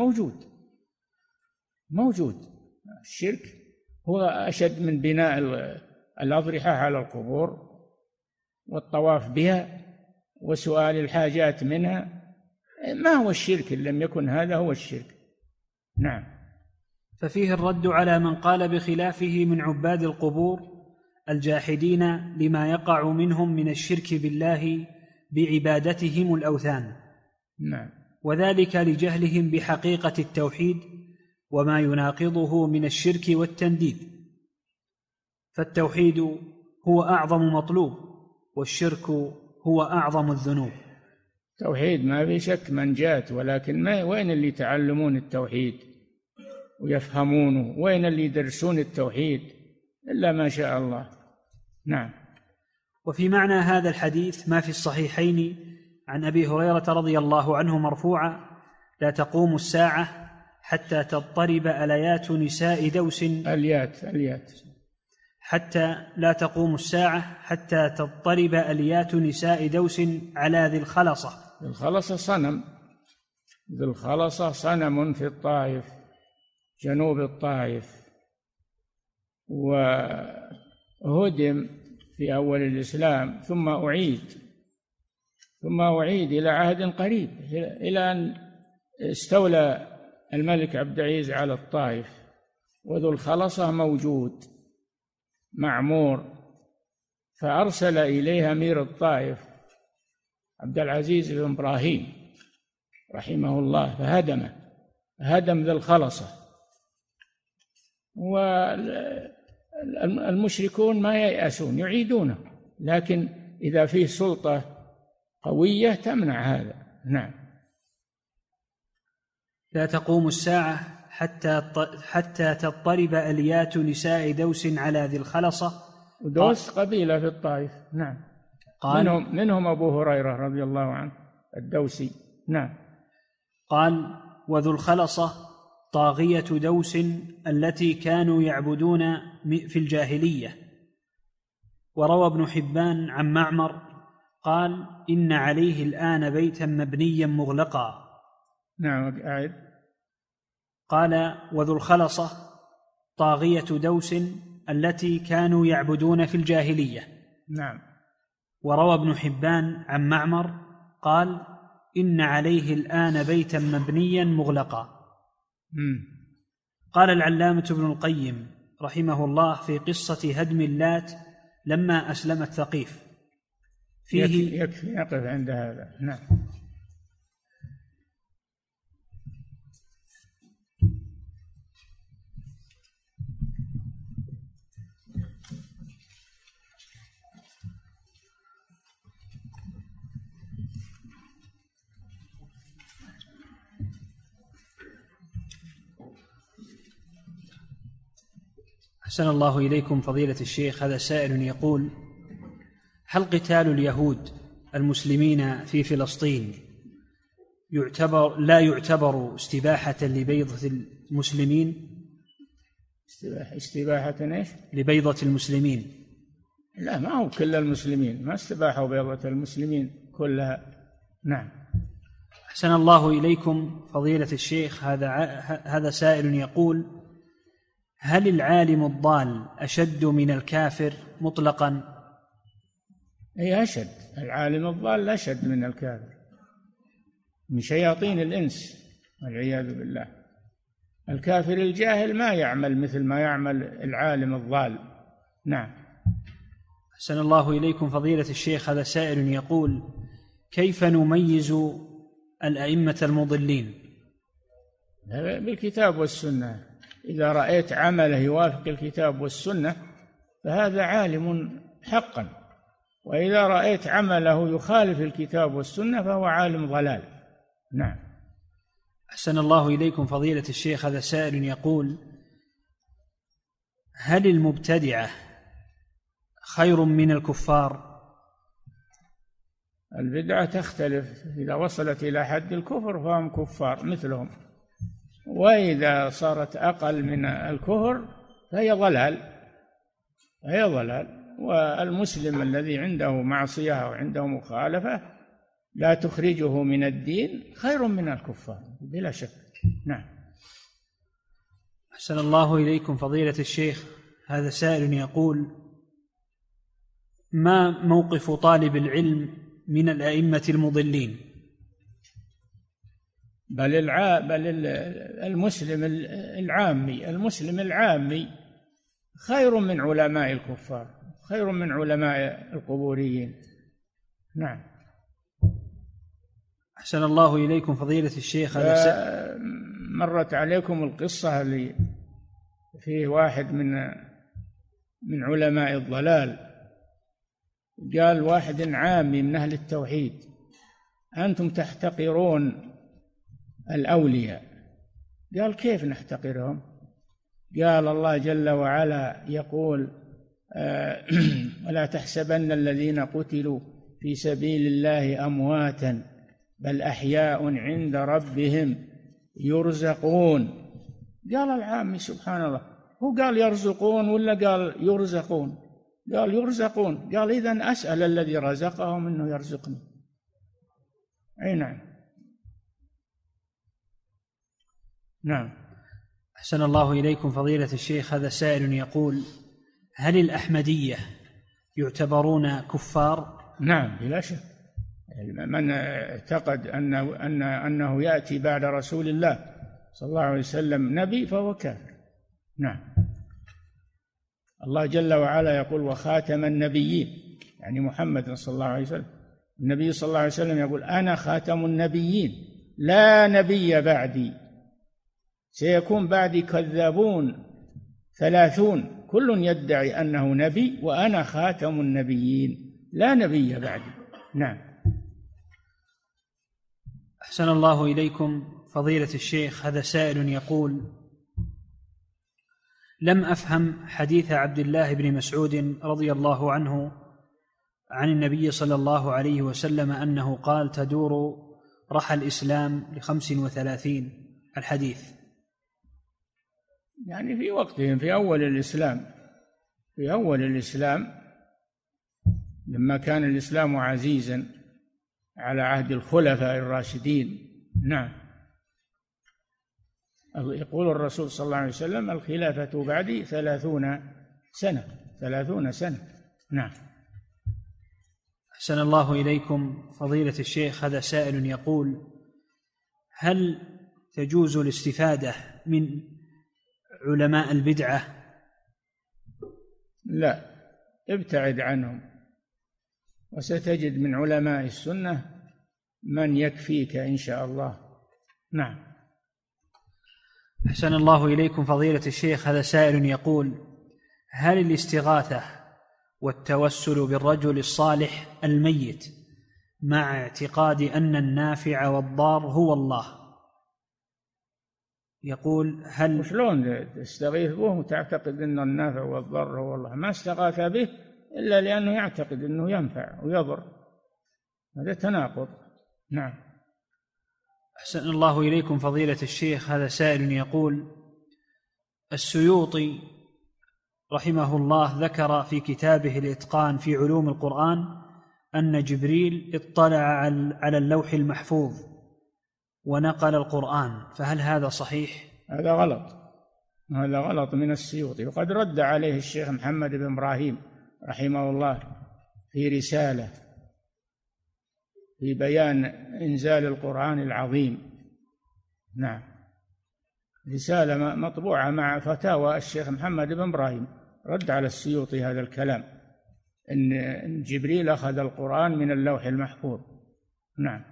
موجود. الشرك هو أشد من بناء الأضرحة على القبور والطواف بها وسؤال الحاجات منها. ما هو الشرك إن لم يكن هذا هو الشرك. نعم. ففيه الرد على من قال بخلافه من عباد القبور الجاحدين لما يقع منهم من الشرك بالله بعبادتهم الأوثان. نعم. وذلك لجهلهم بحقيقة التوحيد وما يناقضه من الشرك والتنديد، فالتوحيد هو أعظم مطلوب، والشرك هو أعظم الذنوب. توحيد ما في شك منجات، ولكن وين اللي يتعلمون التوحيد ويفهمونه؟ وين اللي يدرسون التوحيد؟ إلا ما شاء الله. نعم. وفي معنى هذا الحديث ما في الصحيحين عن أبي هريرة رضي الله عنه مرفوعا: لا تقوم الساعة حتى تضطرب أليات نساء دوس. أليات. حتى لا تقوم الساعة حتى تضطرب أليات نساء دوس على ذي الخلصة. ذي الخلصة صنم في الطائف، جنوب الطائف، وهدم في أول الإسلام ثم أعيد إلى عهد قريب، إلى أن استولى الملك عبد العزيز على الطائف، وذو الخلصة موجود معمور، فأرسل إليه أمير الطائف عبد العزيز بن إبراهيم رحمه الله فهدم ذي الخلصة. والمشركون ما ييأسون، يعيدونه، لكن إذا فيه سلطة قوية تمنع هذا. نعم. لا تقوم الساعة حتى تضطرب أليات نساء دوس على ذي الخلصة. ودوس قبيلة في الطائف. نعم. قال منهم أبو هريرة رضي الله عنه الدوسي. نعم. قال: وذو الخلصة طاغية دوس التي كانوا يعبدون في الجاهلية. وروى ابن حبان عن معمر قال: إن عليه الآن بيتا مبنيا مغلقا. نعم. أعد. قال: وذو الخلصة طاغية دوس التي كانوا يعبدون في الجاهلية. نعم. وروى ابن حبان عن معمر قال: إن عليه الآن بيتا مبنيا مغلقا. قال العلامة ابن القيم رحمه الله في قصة هدم اللات لما أسلمت ثقيف فيه. يكفي يقف عند هذا. نعم. أحسن الله إليكم فضيلة الشيخ. هذا سائل يقول: هل قتال اليهود المسلمين في فلسطين لا يعتبر استباحة لبيضة المسلمين؟ استباحة ايش؟ لبيضة المسلمين. لا، ما هو كل المسلمين، ما استباحوا بيضة المسلمين كلها. نعم. أحسن الله إليكم فضيلة الشيخ. هذا سائل يقول: هل العالم الضال أشد من الكافر مطلقا؟ أي أشد، العالم الضال أشد من الكافر، من شياطين الإنس والعياذ بالله. الكافر الجاهل ما يعمل مثل ما يعمل العالم الضال. نعم. أحسن الله إليكم فضيلة الشيخ، هذا سائل يقول: كيف نميز الأئمة المضلين؟ بالكتاب والسنة. إذا رأيت عمله يوافق الكتاب والسنة فهذا عالم حقا، وإذا رأيت عمله يخالف الكتاب والسنة فهو عالم ضلال. نعم. أحسن الله إليكم فضيلة الشيخ، هذا سائل يقول: هل المبتدعة خير من الكفار؟ البدعة تختلف، إذا وصلت إلى حد الكفر فهم كفار مثلهم، وإذا صارت أقل من الكفر فهي ضلال. والمسلم الذي عنده معصية وعنده مخالفة لا تخرجه من الدين خير من الكفار بلا شك. نعم. أحسن الله إليكم فضيلة الشيخ، هذا سائل يقول: ما موقف طالب العلم من الأئمة المضلين؟ بل المسلم العامي خير من علماء الكفار، خير من علماء القبوريين. نعم. أحسن الله إليكم فضيلة الشيخ، مرت عليكم القصة اللي فيه واحد من علماء الضلال قال واحد عامي من أهل التوحيد: أنتم تحتقرون الأولياء. قال: كيف نحتقرهم؟ قال: الله جل وعلا يقول: ولا تحسبن الذين قتلوا في سبيل الله أمواتا بل أحياء عند ربهم يرزقون. قال العامي: سبحان الله، هو قال يرزقون ولا قال يرزقون؟ قال يرزقون. قال: إذن أسأل الذي رزقهم أنه يرزقني. أي نعم. نعم. أحسن الله إليكم فضيلة الشيخ، هذا سائل يقول: هل الأحمدية يعتبرون كفار؟ نعم بلا شك. من اعتقد أنه يأتي بعد رسول الله صلى الله عليه وسلم نبي فهو كافر. نعم. الله جل وعلا يقول: وخاتم النبيين، يعني محمد صلى الله عليه وسلم. النبي صلى الله عليه وسلم يقول: أنا خاتم النبيين لا نبي بعدي، سيكون بعدي كذابون 30 كل يدعي أنه نبي وأنا خاتم النبيين لا نبي بعدي. نعم. أحسن الله إليكم فضيلة الشيخ، هذا سائل يقول: لم أفهم حديث عبد الله بن مسعود رضي الله عنه عن النبي صلى الله عليه وسلم أنه قال: تدور رحى الإسلام ل35 الحديث. يعني في وقتهم، في أول الإسلام لما كان الإسلام عزيزا على عهد الخلفاء الراشدين. نعم. يقول الرسول صلى الله عليه وسلم: الخلافة بعدي 30 سنة. نعم. أحسن الله إليكم فضيلة الشيخ، هذا سائل يقول: هل تجوز الاستفادة من علماء البدعة؟ لا، ابتعد عنهم، وستجد من علماء السنة من يكفيك إن شاء الله. نعم. أحسن الله إليكم فضيلة الشيخ، هذا سائل يقول: هل الاستغاثة والتوسل بالرجل الصالح الميت مع اعتقاد أن النافع والضار هو الله؟ يقول: هل وشلون تستغيث به وتعتقد أن النافع والضار هو الله؟ ما استغاث به إلا لأنه يعتقد أنه ينفع ويضر، هذا تناقض. نعم. أحسن الله إليكم فضيلة الشيخ، هذا سائل يقول: السيوطي رحمه الله ذكر في كتابه الإتقان في علوم القرآن أن جبريل اطلع على اللوح المحفوظ ونقل القرآن، فهل هذا صحيح؟ هذا غلط من السيوطي، وقد رد عليه الشيخ محمد بن إبراهيم رحمه الله في رسالة في بيان إنزال القرآن العظيم. نعم. رسالة مطبوعة مع فتاوى الشيخ محمد بن إبراهيم، رد على السيوطي هذا الكلام. إن جبريل أخذ القرآن من اللوح المحفوظ. نعم.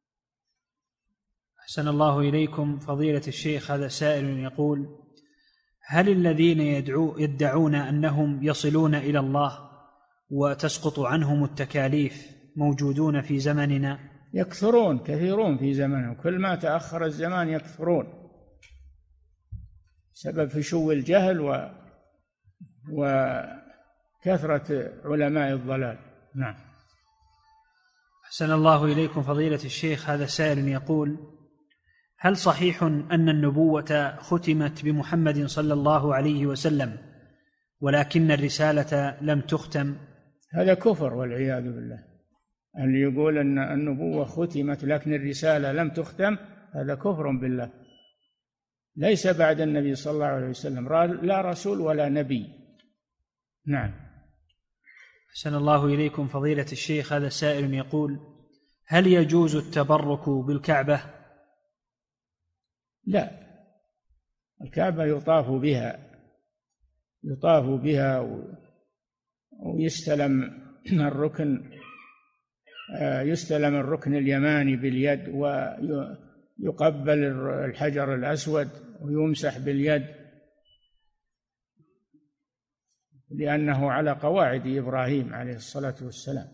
أحسن الله إليكم فضيلة الشيخ، هذا سائل يقول: هل الذين يدعون أنهم يصلون إلى الله وتسقط عنهم التكاليف موجودون في زمننا؟ يكثرون، كثيرون في زمنهم، كل ما تأخر الزمان يكثرون، سبب فشو الجهل وكثرة علماء الضلال. نعم. أحسن الله إليكم فضيلة الشيخ، هذا سائل يقول: هل صحيح أن النبوة ختمت بمحمد صلى الله عليه وسلم ولكن الرسالة لم تختم؟ هذا كفر والعياذ بالله. اللي يقول أن النبوة ختمت لكن الرسالة لم تختم هذا كفر بالله. ليس بعد النبي صلى الله عليه وسلم لا رسول ولا نبي. نعم. أحسن الله إليكم فضيلة الشيخ، هذا سائل يقول: هل يجوز التبرك بالكعبة؟ لا، الكعبة يطاف بها ويستلم الركن اليماني باليد، ويقبل الحجر الأسود ويمسح باليد، لأنه على قواعد إبراهيم عليه الصلاة والسلام،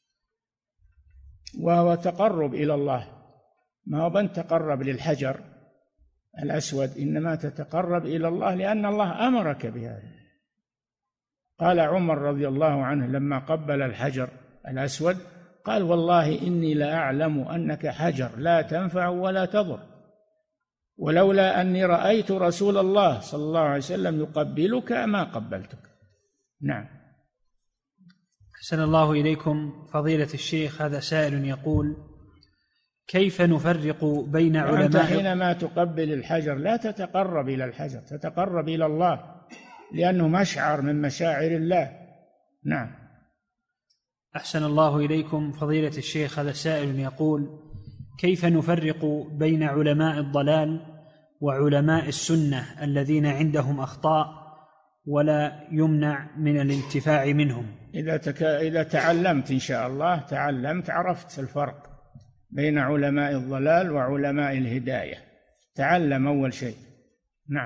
وهو تقرب إلى الله. ما هو بن تقرب للحجر الأسود، إنما تتقرب إلى الله لأن الله أمرك بهذا. قال عمر رضي الله عنه لما قبل الحجر الأسود قال: والله إني لأعلم أنك حجر لا تنفع ولا تضر، ولولا أني رأيت رسول الله صلى الله عليه وسلم يقبلك ما قبلتك. نعم. أحسن الله إليكم فضيلة الشيخ، هذا سائل يقول: كيف نفرق بين علماء؟ أنت حينما تقبل الحجر لا تتقرب إلى الحجر، تتقرب إلى الله، لأنه مشعر من مشاعر الله. نعم. أحسن الله إليكم فضيلة الشيخ، هذا سائل يقول: كيف نفرق بين علماء الضلال وعلماء السنة الذين عندهم أخطاء ولا يمنع من الانتفاع منهم؟ إذا تعلمت إن شاء الله، عرفت الفرق بين علماء الضلال وعلماء الهداية. تعلم أول شيء. نعم.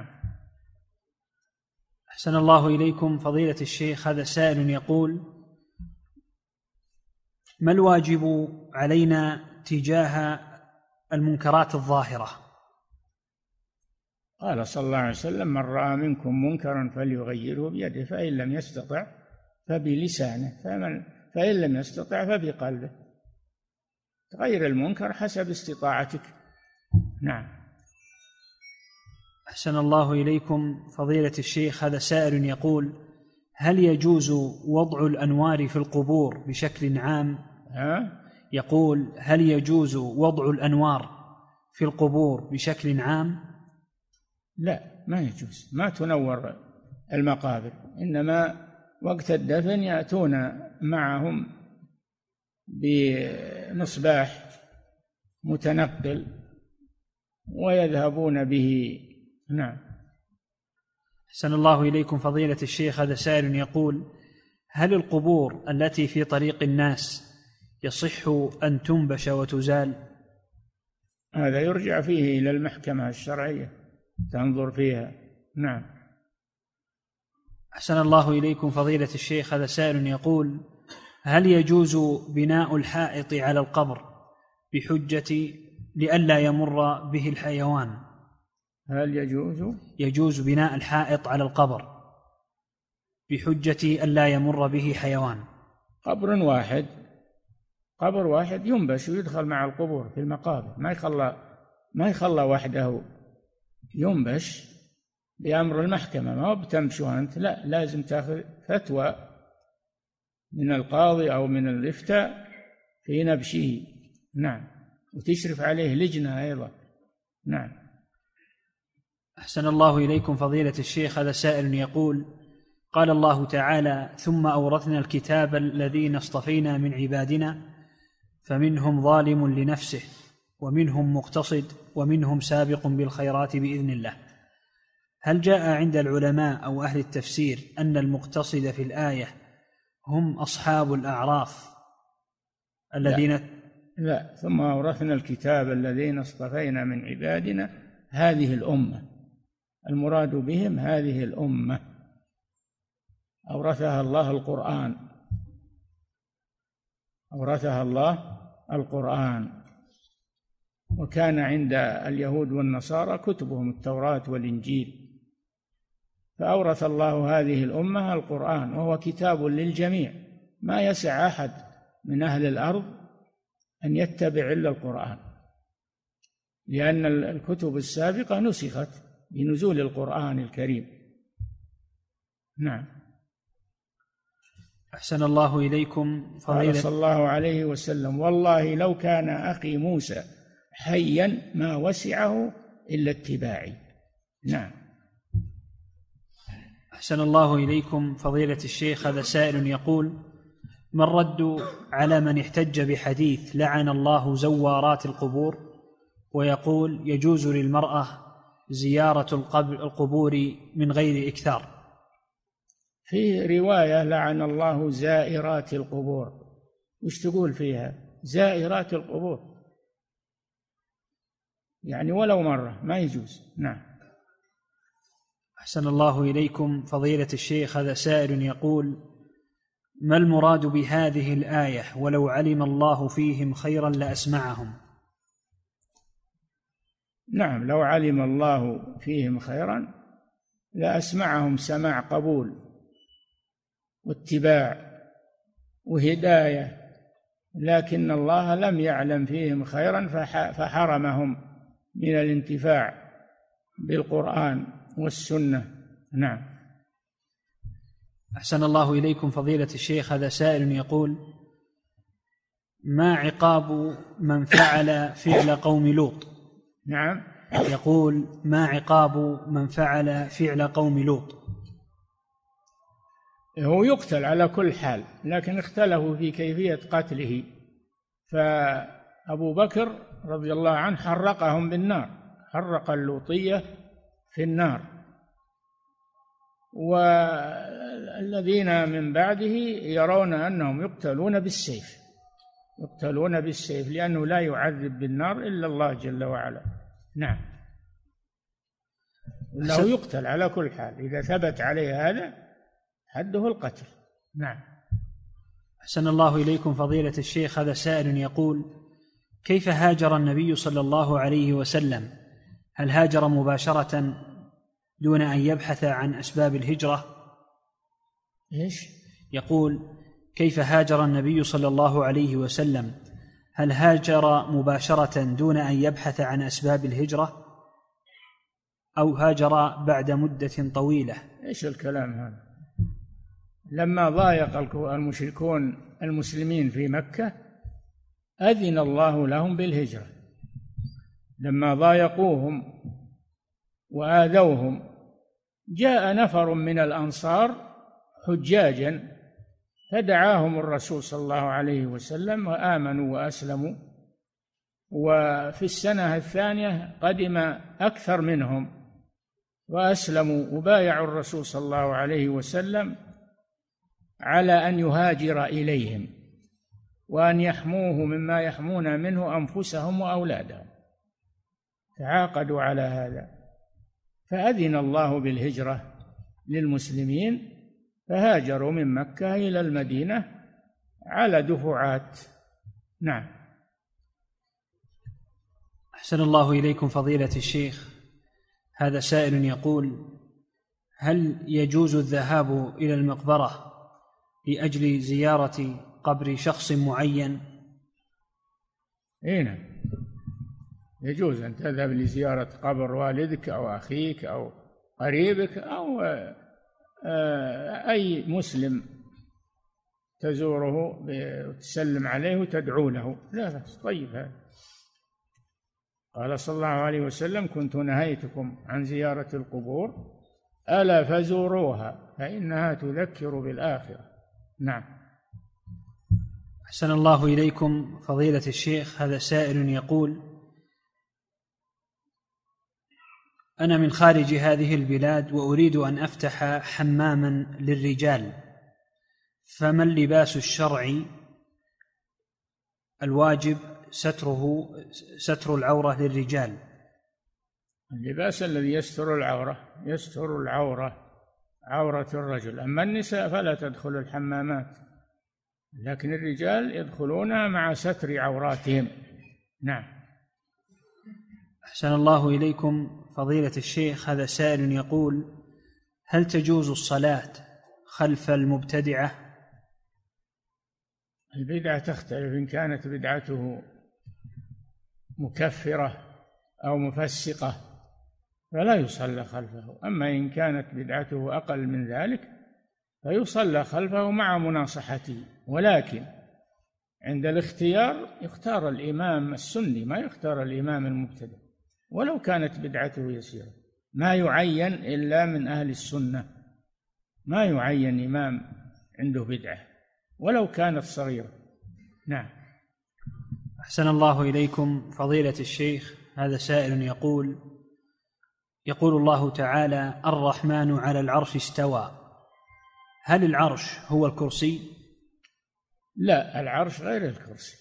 أحسن الله إليكم فضيلة الشيخ، هذا سائل يقول: ما الواجب علينا تجاه المنكرات الظاهرة؟ قال صلى الله عليه وسلم: من رأى منكم منكرا فليغيره بيده، فإن لم يستطع فبلسانه، فإن لم يستطع فبقلبه. تغير المنكر حسب استطاعتك. نعم. أحسن الله إليكم فضيلة الشيخ، هذا سائل يقول: هل يجوز وضع الأنوار في القبور بشكل عام؟ يقول: هل يجوز وضع الأنوار في القبور بشكل عام؟ لا، ما يجوز، ما تنور المقابر، إنما وقت الدفن يأتون معهم بمصباح متنقل ويذهبون به. نعم. أحسن الله إليكم فضيلة الشيخ، هذا سائل يقول: هل القبور التي في طريق الناس يصح أن تنبش وتزال؟ هذا يرجع فيه إلى المحكمة الشرعية تنظر فيها. نعم. أحسن الله إليكم فضيلة الشيخ، هذا سائل يقول: هل يجوز بناء الحائط على القبر بحجة لئلا يمر به الحيوان؟ هل يجوز بناء الحائط على القبر بحجة ألا يمر به حيوان؟ قبر واحد ينبش ويدخل مع القبور في المقابر، ما يخلى وحده، ينبش بأمر المحكمة، ما بتمشوا أنت، لا، لازم تأخذ فتوى من القاضي أو من الإفتاء في نبشه. نعم. وتشرف عليه لجنة أيضا. نعم. أحسن الله إليكم فضيلة الشيخ، هذا سائل يقول: قال الله تعالى: ثم أورثنا الكتاب الذين اصطفينا من عبادنا فمنهم ظالم لنفسه ومنهم مقتصد ومنهم سابق بالخيرات بإذن الله. هل جاء عند العلماء أو أهل التفسير أن المقتصد في الآية هم أصحاب الأعراف الذين لا، ثم أورثنا الكتاب الذين اصطفينا من عبادنا هذه الأمة، المراد بهم هذه الأمة أورثها الله القرآن، أورثها الله القرآن. وكان عند اليهود والنصارى كتبهم التوراة والإنجيل، فأورث الله هذه الأمة القرآن، وهو كتاب للجميع، ما يسع أحد من أهل الأرض أن يتبع إلا القرآن، لأن الكتب السابقة نسخت بنزول القرآن الكريم. نعم. أحسن الله إليكم قال صلى الله عليه وسلم: والله لو كان أخي موسى حيا ما وسعه إلا اتباعي. نعم. أحسن الله إليكم فضيلة الشيخ، هذا سائل يقول: ما الرد على من احتج بحديث لعن الله زوارات القبور، ويقول يجوز للمرأة زيارة القبور من غير إكثار؟ في رواية لعن الله زائرات القبور، وش تقول فيها؟ زائرات القبور يعني ولو مرة ما يجوز. نعم. أحسن الله إليكم فضيلة الشيخ، هذا سائل يقول: ما المراد بهذه الآية ولو علم الله فيهم خيرا لأسمعهم؟ نعم، لو علم الله فيهم خيرا لأسمعهم سماع قبول واتباع وهداية، لكن الله لم يعلم فيهم خيرا فحرمهم من الانتفاع بالقرآن والسنة. نعم. أحسن الله إليكم فضيلة الشيخ، هذا سائل يقول: ما عقاب من فعل فعل قوم لوط؟ نعم. يقول: ما عقاب من فعل فعل قوم لوط؟ هو يقتل على كل حال، لكن اختلفوا في كيفية قتله، فأبو بكر رضي الله عنه حرقهم بالنار، حرق اللوطية في النار، والذين من بعده يرون أنهم يقتلون بالسيف، يقتلون بالسيف، لأنه لا يعذب بالنار إلا الله جل وعلا. نعم. إنه يقتل على كل حال، إذا ثبت عليه هذا حده القتل. نعم. أحسن الله إليكم فضيلة الشيخ، هذا سائل يقول: كيف هاجر النبي صلى الله عليه وسلم؟ هل هاجر مباشرة دون أن يبحث عن أسباب الهجرة؟ إيش؟ يقول: كيف هاجر النبي صلى الله عليه وسلم؟ هل هاجر مباشرة دون أن يبحث عن أسباب الهجرة، أو هاجر بعد مدة طويلة؟ إيش الكلام هذا؟ لما ضايق المشركون المسلمين في مكة أذن الله لهم بالهجرة، لما ضايقوهم وآذوهم جاء نفر من الأنصار حجاجا فدعاهم الرسول صلى الله عليه وسلم وآمنوا وأسلموا، وفي السنة الثانية قدم أكثر منهم وأسلموا وبايعوا الرسول صلى الله عليه وسلم على أن يهاجر إليهم وأن يحموه مما يحمون منه أنفسهم وأولادهم، تعاقدوا على هذا، فأذن الله بالهجرة للمسلمين فهاجروا من مكة إلى المدينة على دفعات. نعم. أحسن الله إليكم فضيلة الشيخ، هذا سائل يقول: هل يجوز الذهاب إلى المقبرة لأجل زيارة قبر شخص معين؟ نعم، يجوز أن تذهب لزيارة قبر والدك أو أخيك أو قريبك أو أي مسلم تزوره وتسلم عليه وتدعو له، لا بأس، طيب هذا. قال صلى الله عليه وسلم: كنت نهيتكم عن زيارة القبور ألا فزوروها فإنها تذكر بالآخرة. نعم. أحسن الله إليكم فضيلة الشيخ، هذا سائل يقول: أنا من خارج هذه البلاد وأريد أن أفتح حماما للرجال، فما اللباس الشرعي الواجب ستر العورة للرجال؟ اللباس الذي يستر العورة عورة الرجل. أما النساء فلا تدخل الحمامات، لكن الرجال يدخلون مع ستر عوراتهم. نعم. أحسن الله إليكم فضيلة الشيخ، هذا سائل يقول: هل تجوز الصلاة خلف المبتدعة؟ البدعة تختلف، إن كانت بدعته مكفرة أو مفسقة فلا يصلى خلفه، أما إن كانت بدعته أقل من ذلك فيصلى خلفه مع مناصحته، ولكن عند الاختيار يختار الإمام السني، ما يختار الإمام المبتدع ولو كانت بدعته يسيرة. ما يعين إلا من أهل السنة، ما يعين إمام عنده بدعة ولو كانت صغيرة. نعم. أحسن الله إليكم فضيلة الشيخ، هذا سائل يقول الله تعالى: الرحمن على العرش استوى، هل العرش هو الكرسي؟ لا، العرش غير الكرسي،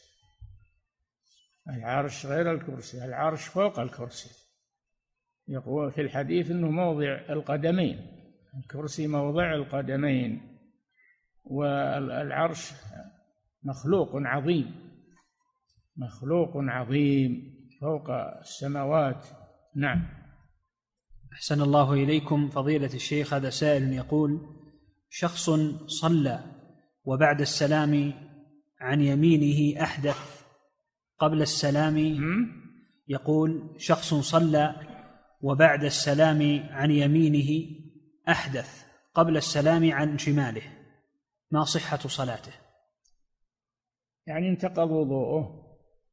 العرش غير الكرسي، العرش فوق الكرسي. يقول في الحديث أنه موضع القدمين، الكرسي موضع القدمين، والعرش مخلوق عظيم فوق السماوات. نعم. أحسن الله إليكم فضيلة الشيخ، هذا سائل يقول: شخص صلى وبعد السلام عن يمينه أحدث قبل السلام. يقول: شخص صلى وبعد السلام عن يمينه أحدث قبل السلام عن شماله، ما صحة صلاته؟ يعني انتقض وضوءه.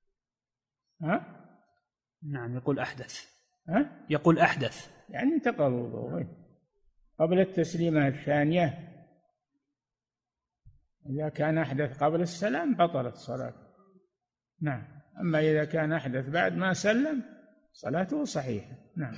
نعم، يقول أحدث. يقول أحدث يعني انتقض وضوءه قبل التسليمة الثانية. إذا كان أحدث قبل السلام بطلت صلاته. نعم. أما إذا كان أحدث بعد ما سلم صلاته صحيحة. نعم.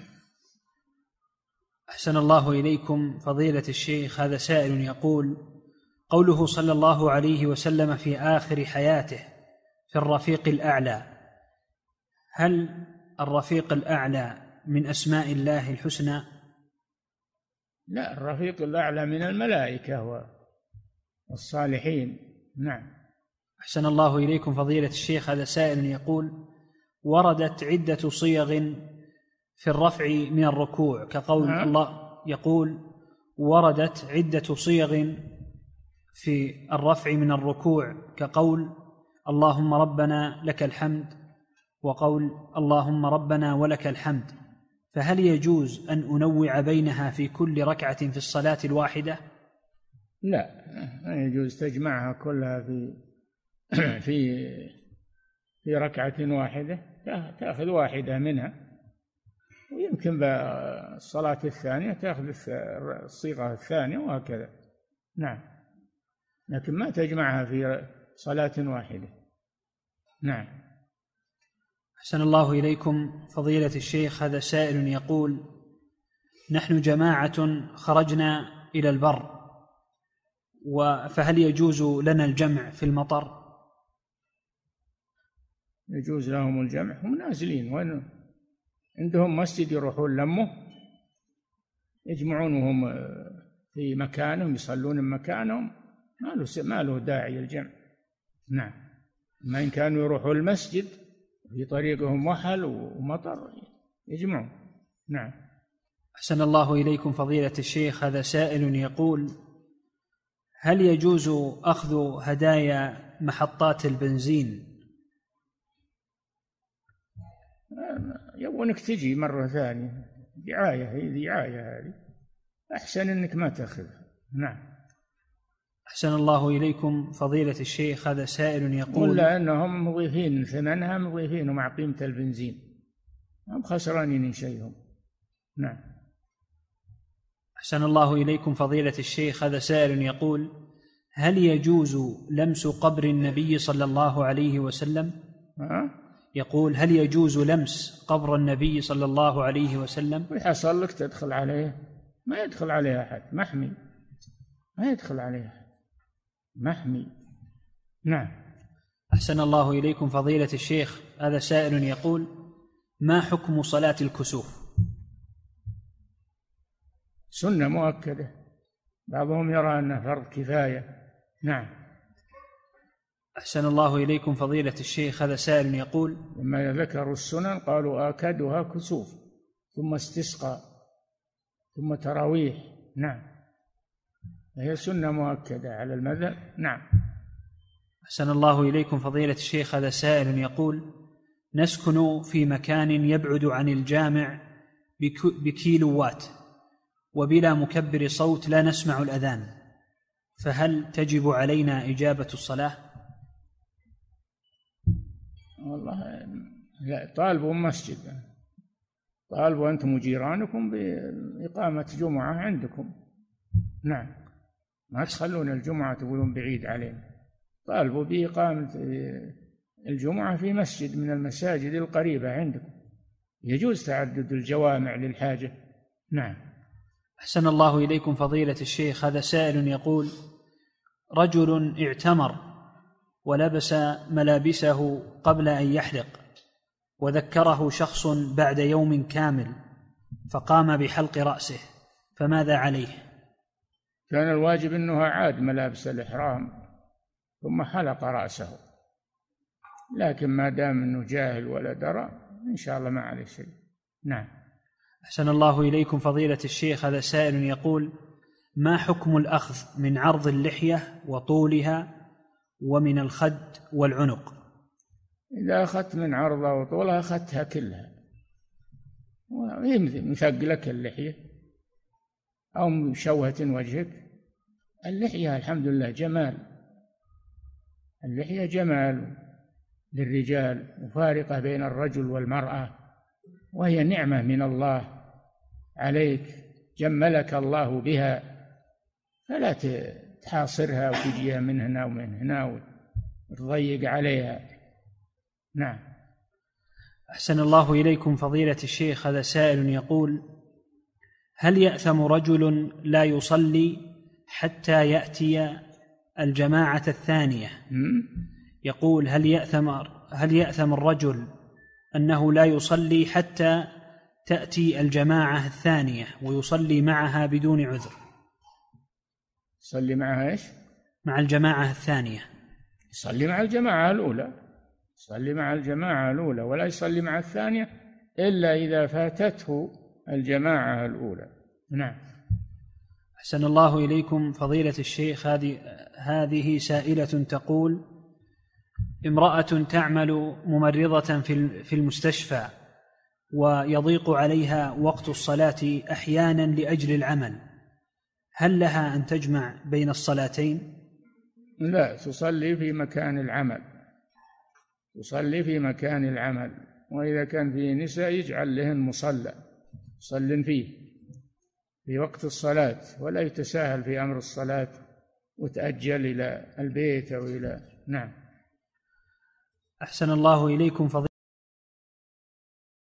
أحسن الله إليكم فضيلة الشيخ، هذا سائل يقول: قوله صلى الله عليه وسلم في آخر حياته في الرفيق الأعلى، هل الرفيق الأعلى من أسماء الله الحسنى؟ لا، الرفيق الأعلى من الملائكة والصالحين. نعم. أحسن الله إليكم فضيلة الشيخ، هذا سائل يقول: وردت عدة صيغ في الرفع من الركوع كقول الله، يقول: وردت عدة صيغ في الرفع من الركوع كقول اللهم ربنا لك الحمد، وقول اللهم ربنا ولك الحمد، فهل يجوز أن أنوع بينها في كل ركعة في الصلاة الواحدة؟ لا، ما يجوز تجمعها كلها في ركعة واحدة، تأخذ واحدة منها، ويمكن بالصلاة الثانية تأخذ الصيغة الثانية وهكذا. نعم، لكن ما تجمعها في صلاة واحدة. نعم. أحسن الله إليكم فضيلة الشيخ، هذا سائل يقول: نحن جماعة خرجنا إلى البر، فهل يجوز لنا الجمع في المطر؟ يجوز لهم الجمع، هم نازلين وين عندهم مسجد يروحون لمه، يجمعون وهم في مكانهم، يصلون بمكانهم، ما له داعي الجمع. نعم. ما إن كانوا يروحوا المسجد في طريقهم وحل ومطر يجمعون. نعم. أحسن الله إليكم فضيلة الشيخ، هذا سائل يقول: هل يجوز أخذ هدايا محطات البنزين؟ يبغونك تجي مرة ثانية، دعاية، هي دعاية هذه، أحسن أنك ما تأخذها. نعم. أحسن الله إليكم فضيلة الشيخ، هذا سائل يقول: ولا أنهم مضيفين ثمنها، مضيفين مع قيمة البنزين، هم خسرانين شيئهم. نعم. أحسن الله إليكم فضيلة الشيخ، هذا سائل يقول: هل يجوز لمس قبر النبي صلى الله عليه وسلم؟ يقول: هل يجوز لمس قبر النبي صلى الله عليه وسلم؟ ويحصل لك تدخل عليه؟ ما يدخل عليه أحد، محمي، ما يدخل عليه أحد. محمي. نعم. أحسن الله إليكم فضيلة الشيخ، هذا سائل يقول: ما حكم صلاة الكسوف؟ سنة مؤكدة، بعضهم يرى أنها فرض كفاية. نعم. أحسن الله إليكم فضيلة الشيخ، هذا سائل يقول: لما ذكروا السنن قالوا آكدها كسوف، ثم استسقى، ثم تراويح. نعم، هي سنة مؤكدة على المذهب. نعم. أحسن الله إليكم فضيلة الشيخ، هذا سائل يقول: نسكن في مكان يبعد عن الجامع بكيلوات، وبلا مكبر صوت لا نسمع الأذان، فهل تجب علينا إجابة الصلاة؟ والله لا، طالبوا مسجد، طالبوا أنتم وجيرانكم بإقامة جمعة عندكم. نعم، ما تخلون الجمعة تقولون بعيد علينا، طالبوا بإقامة الجمعة في مسجد من المساجد القريبة عندكم، يجوز تعدد الجوامع للحاجة. نعم. أحسن الله إليكم فضيلة الشيخ، هذا سائل يقول: رجل اعتمر ولبس ملابسه قبل أن يحلق، وذكره شخص بعد يوم كامل فقام بحلق رأسه، فماذا عليه؟ كان الواجب أنه عاد ملابس الإحرام ثم حلق رأسه، لكن ما دام أنه جاهل ولا درى إن شاء الله ما عليه شيء. نعم. أحسن الله إليكم فضيلة الشيخ، هذا سائل يقول: ما حكم الأخذ من عرض اللحية وطولها ومن الخد والعنق؟ إذا أخذت من عرضها وطولها أخذتها كلها، مثقلك اللحية أو مشوهة وجهك. اللحية الحمد لله جمال، اللحية جمال للرجال، وفارقة بين الرجل والمرأة، وهي نعمة من الله عليك، جملك الله بها، فلا تحاصرها وتجيها من هنا ومن هنا وتضيق عليها. نعم. أحسن الله إليكم فضيلة الشيخ، هذا سائل يقول: هل يأثم رجل لا يصلي حتى يأتي الجماعة الثانية؟ يقول: هل يأثم الرجل أنه لا يصلي حتى تأتي الجماعة الثانية ويصلي معها بدون عذر؟ يصلي معها إيش؟ مع الجماعة الثانية. يصلي مع الجماعة الأولى، يصلي مع الجماعة الأولى، ولا يصلي مع الثانية إلا إذا فاتته الجماعة الأولى. نعم. أحسن الله إليكم فضيلة الشيخ، هذه سائلة تقول: امرأة تعمل ممرضة في المستشفى، ويضيق عليها وقت الصلاة أحيانا لأجل العمل، هل لها أن تجمع بين الصلاتين؟ لا، تصلي في مكان العمل، تصلي في مكان العمل، وإذا كان فيه نساء يجعل لهن مصلى يصلن فيه في وقت الصلاة، ولا يتساهل في أمر الصلاة وتأجل إلى البيت أو إلى. نعم. أحسن الله إليكم فضيلة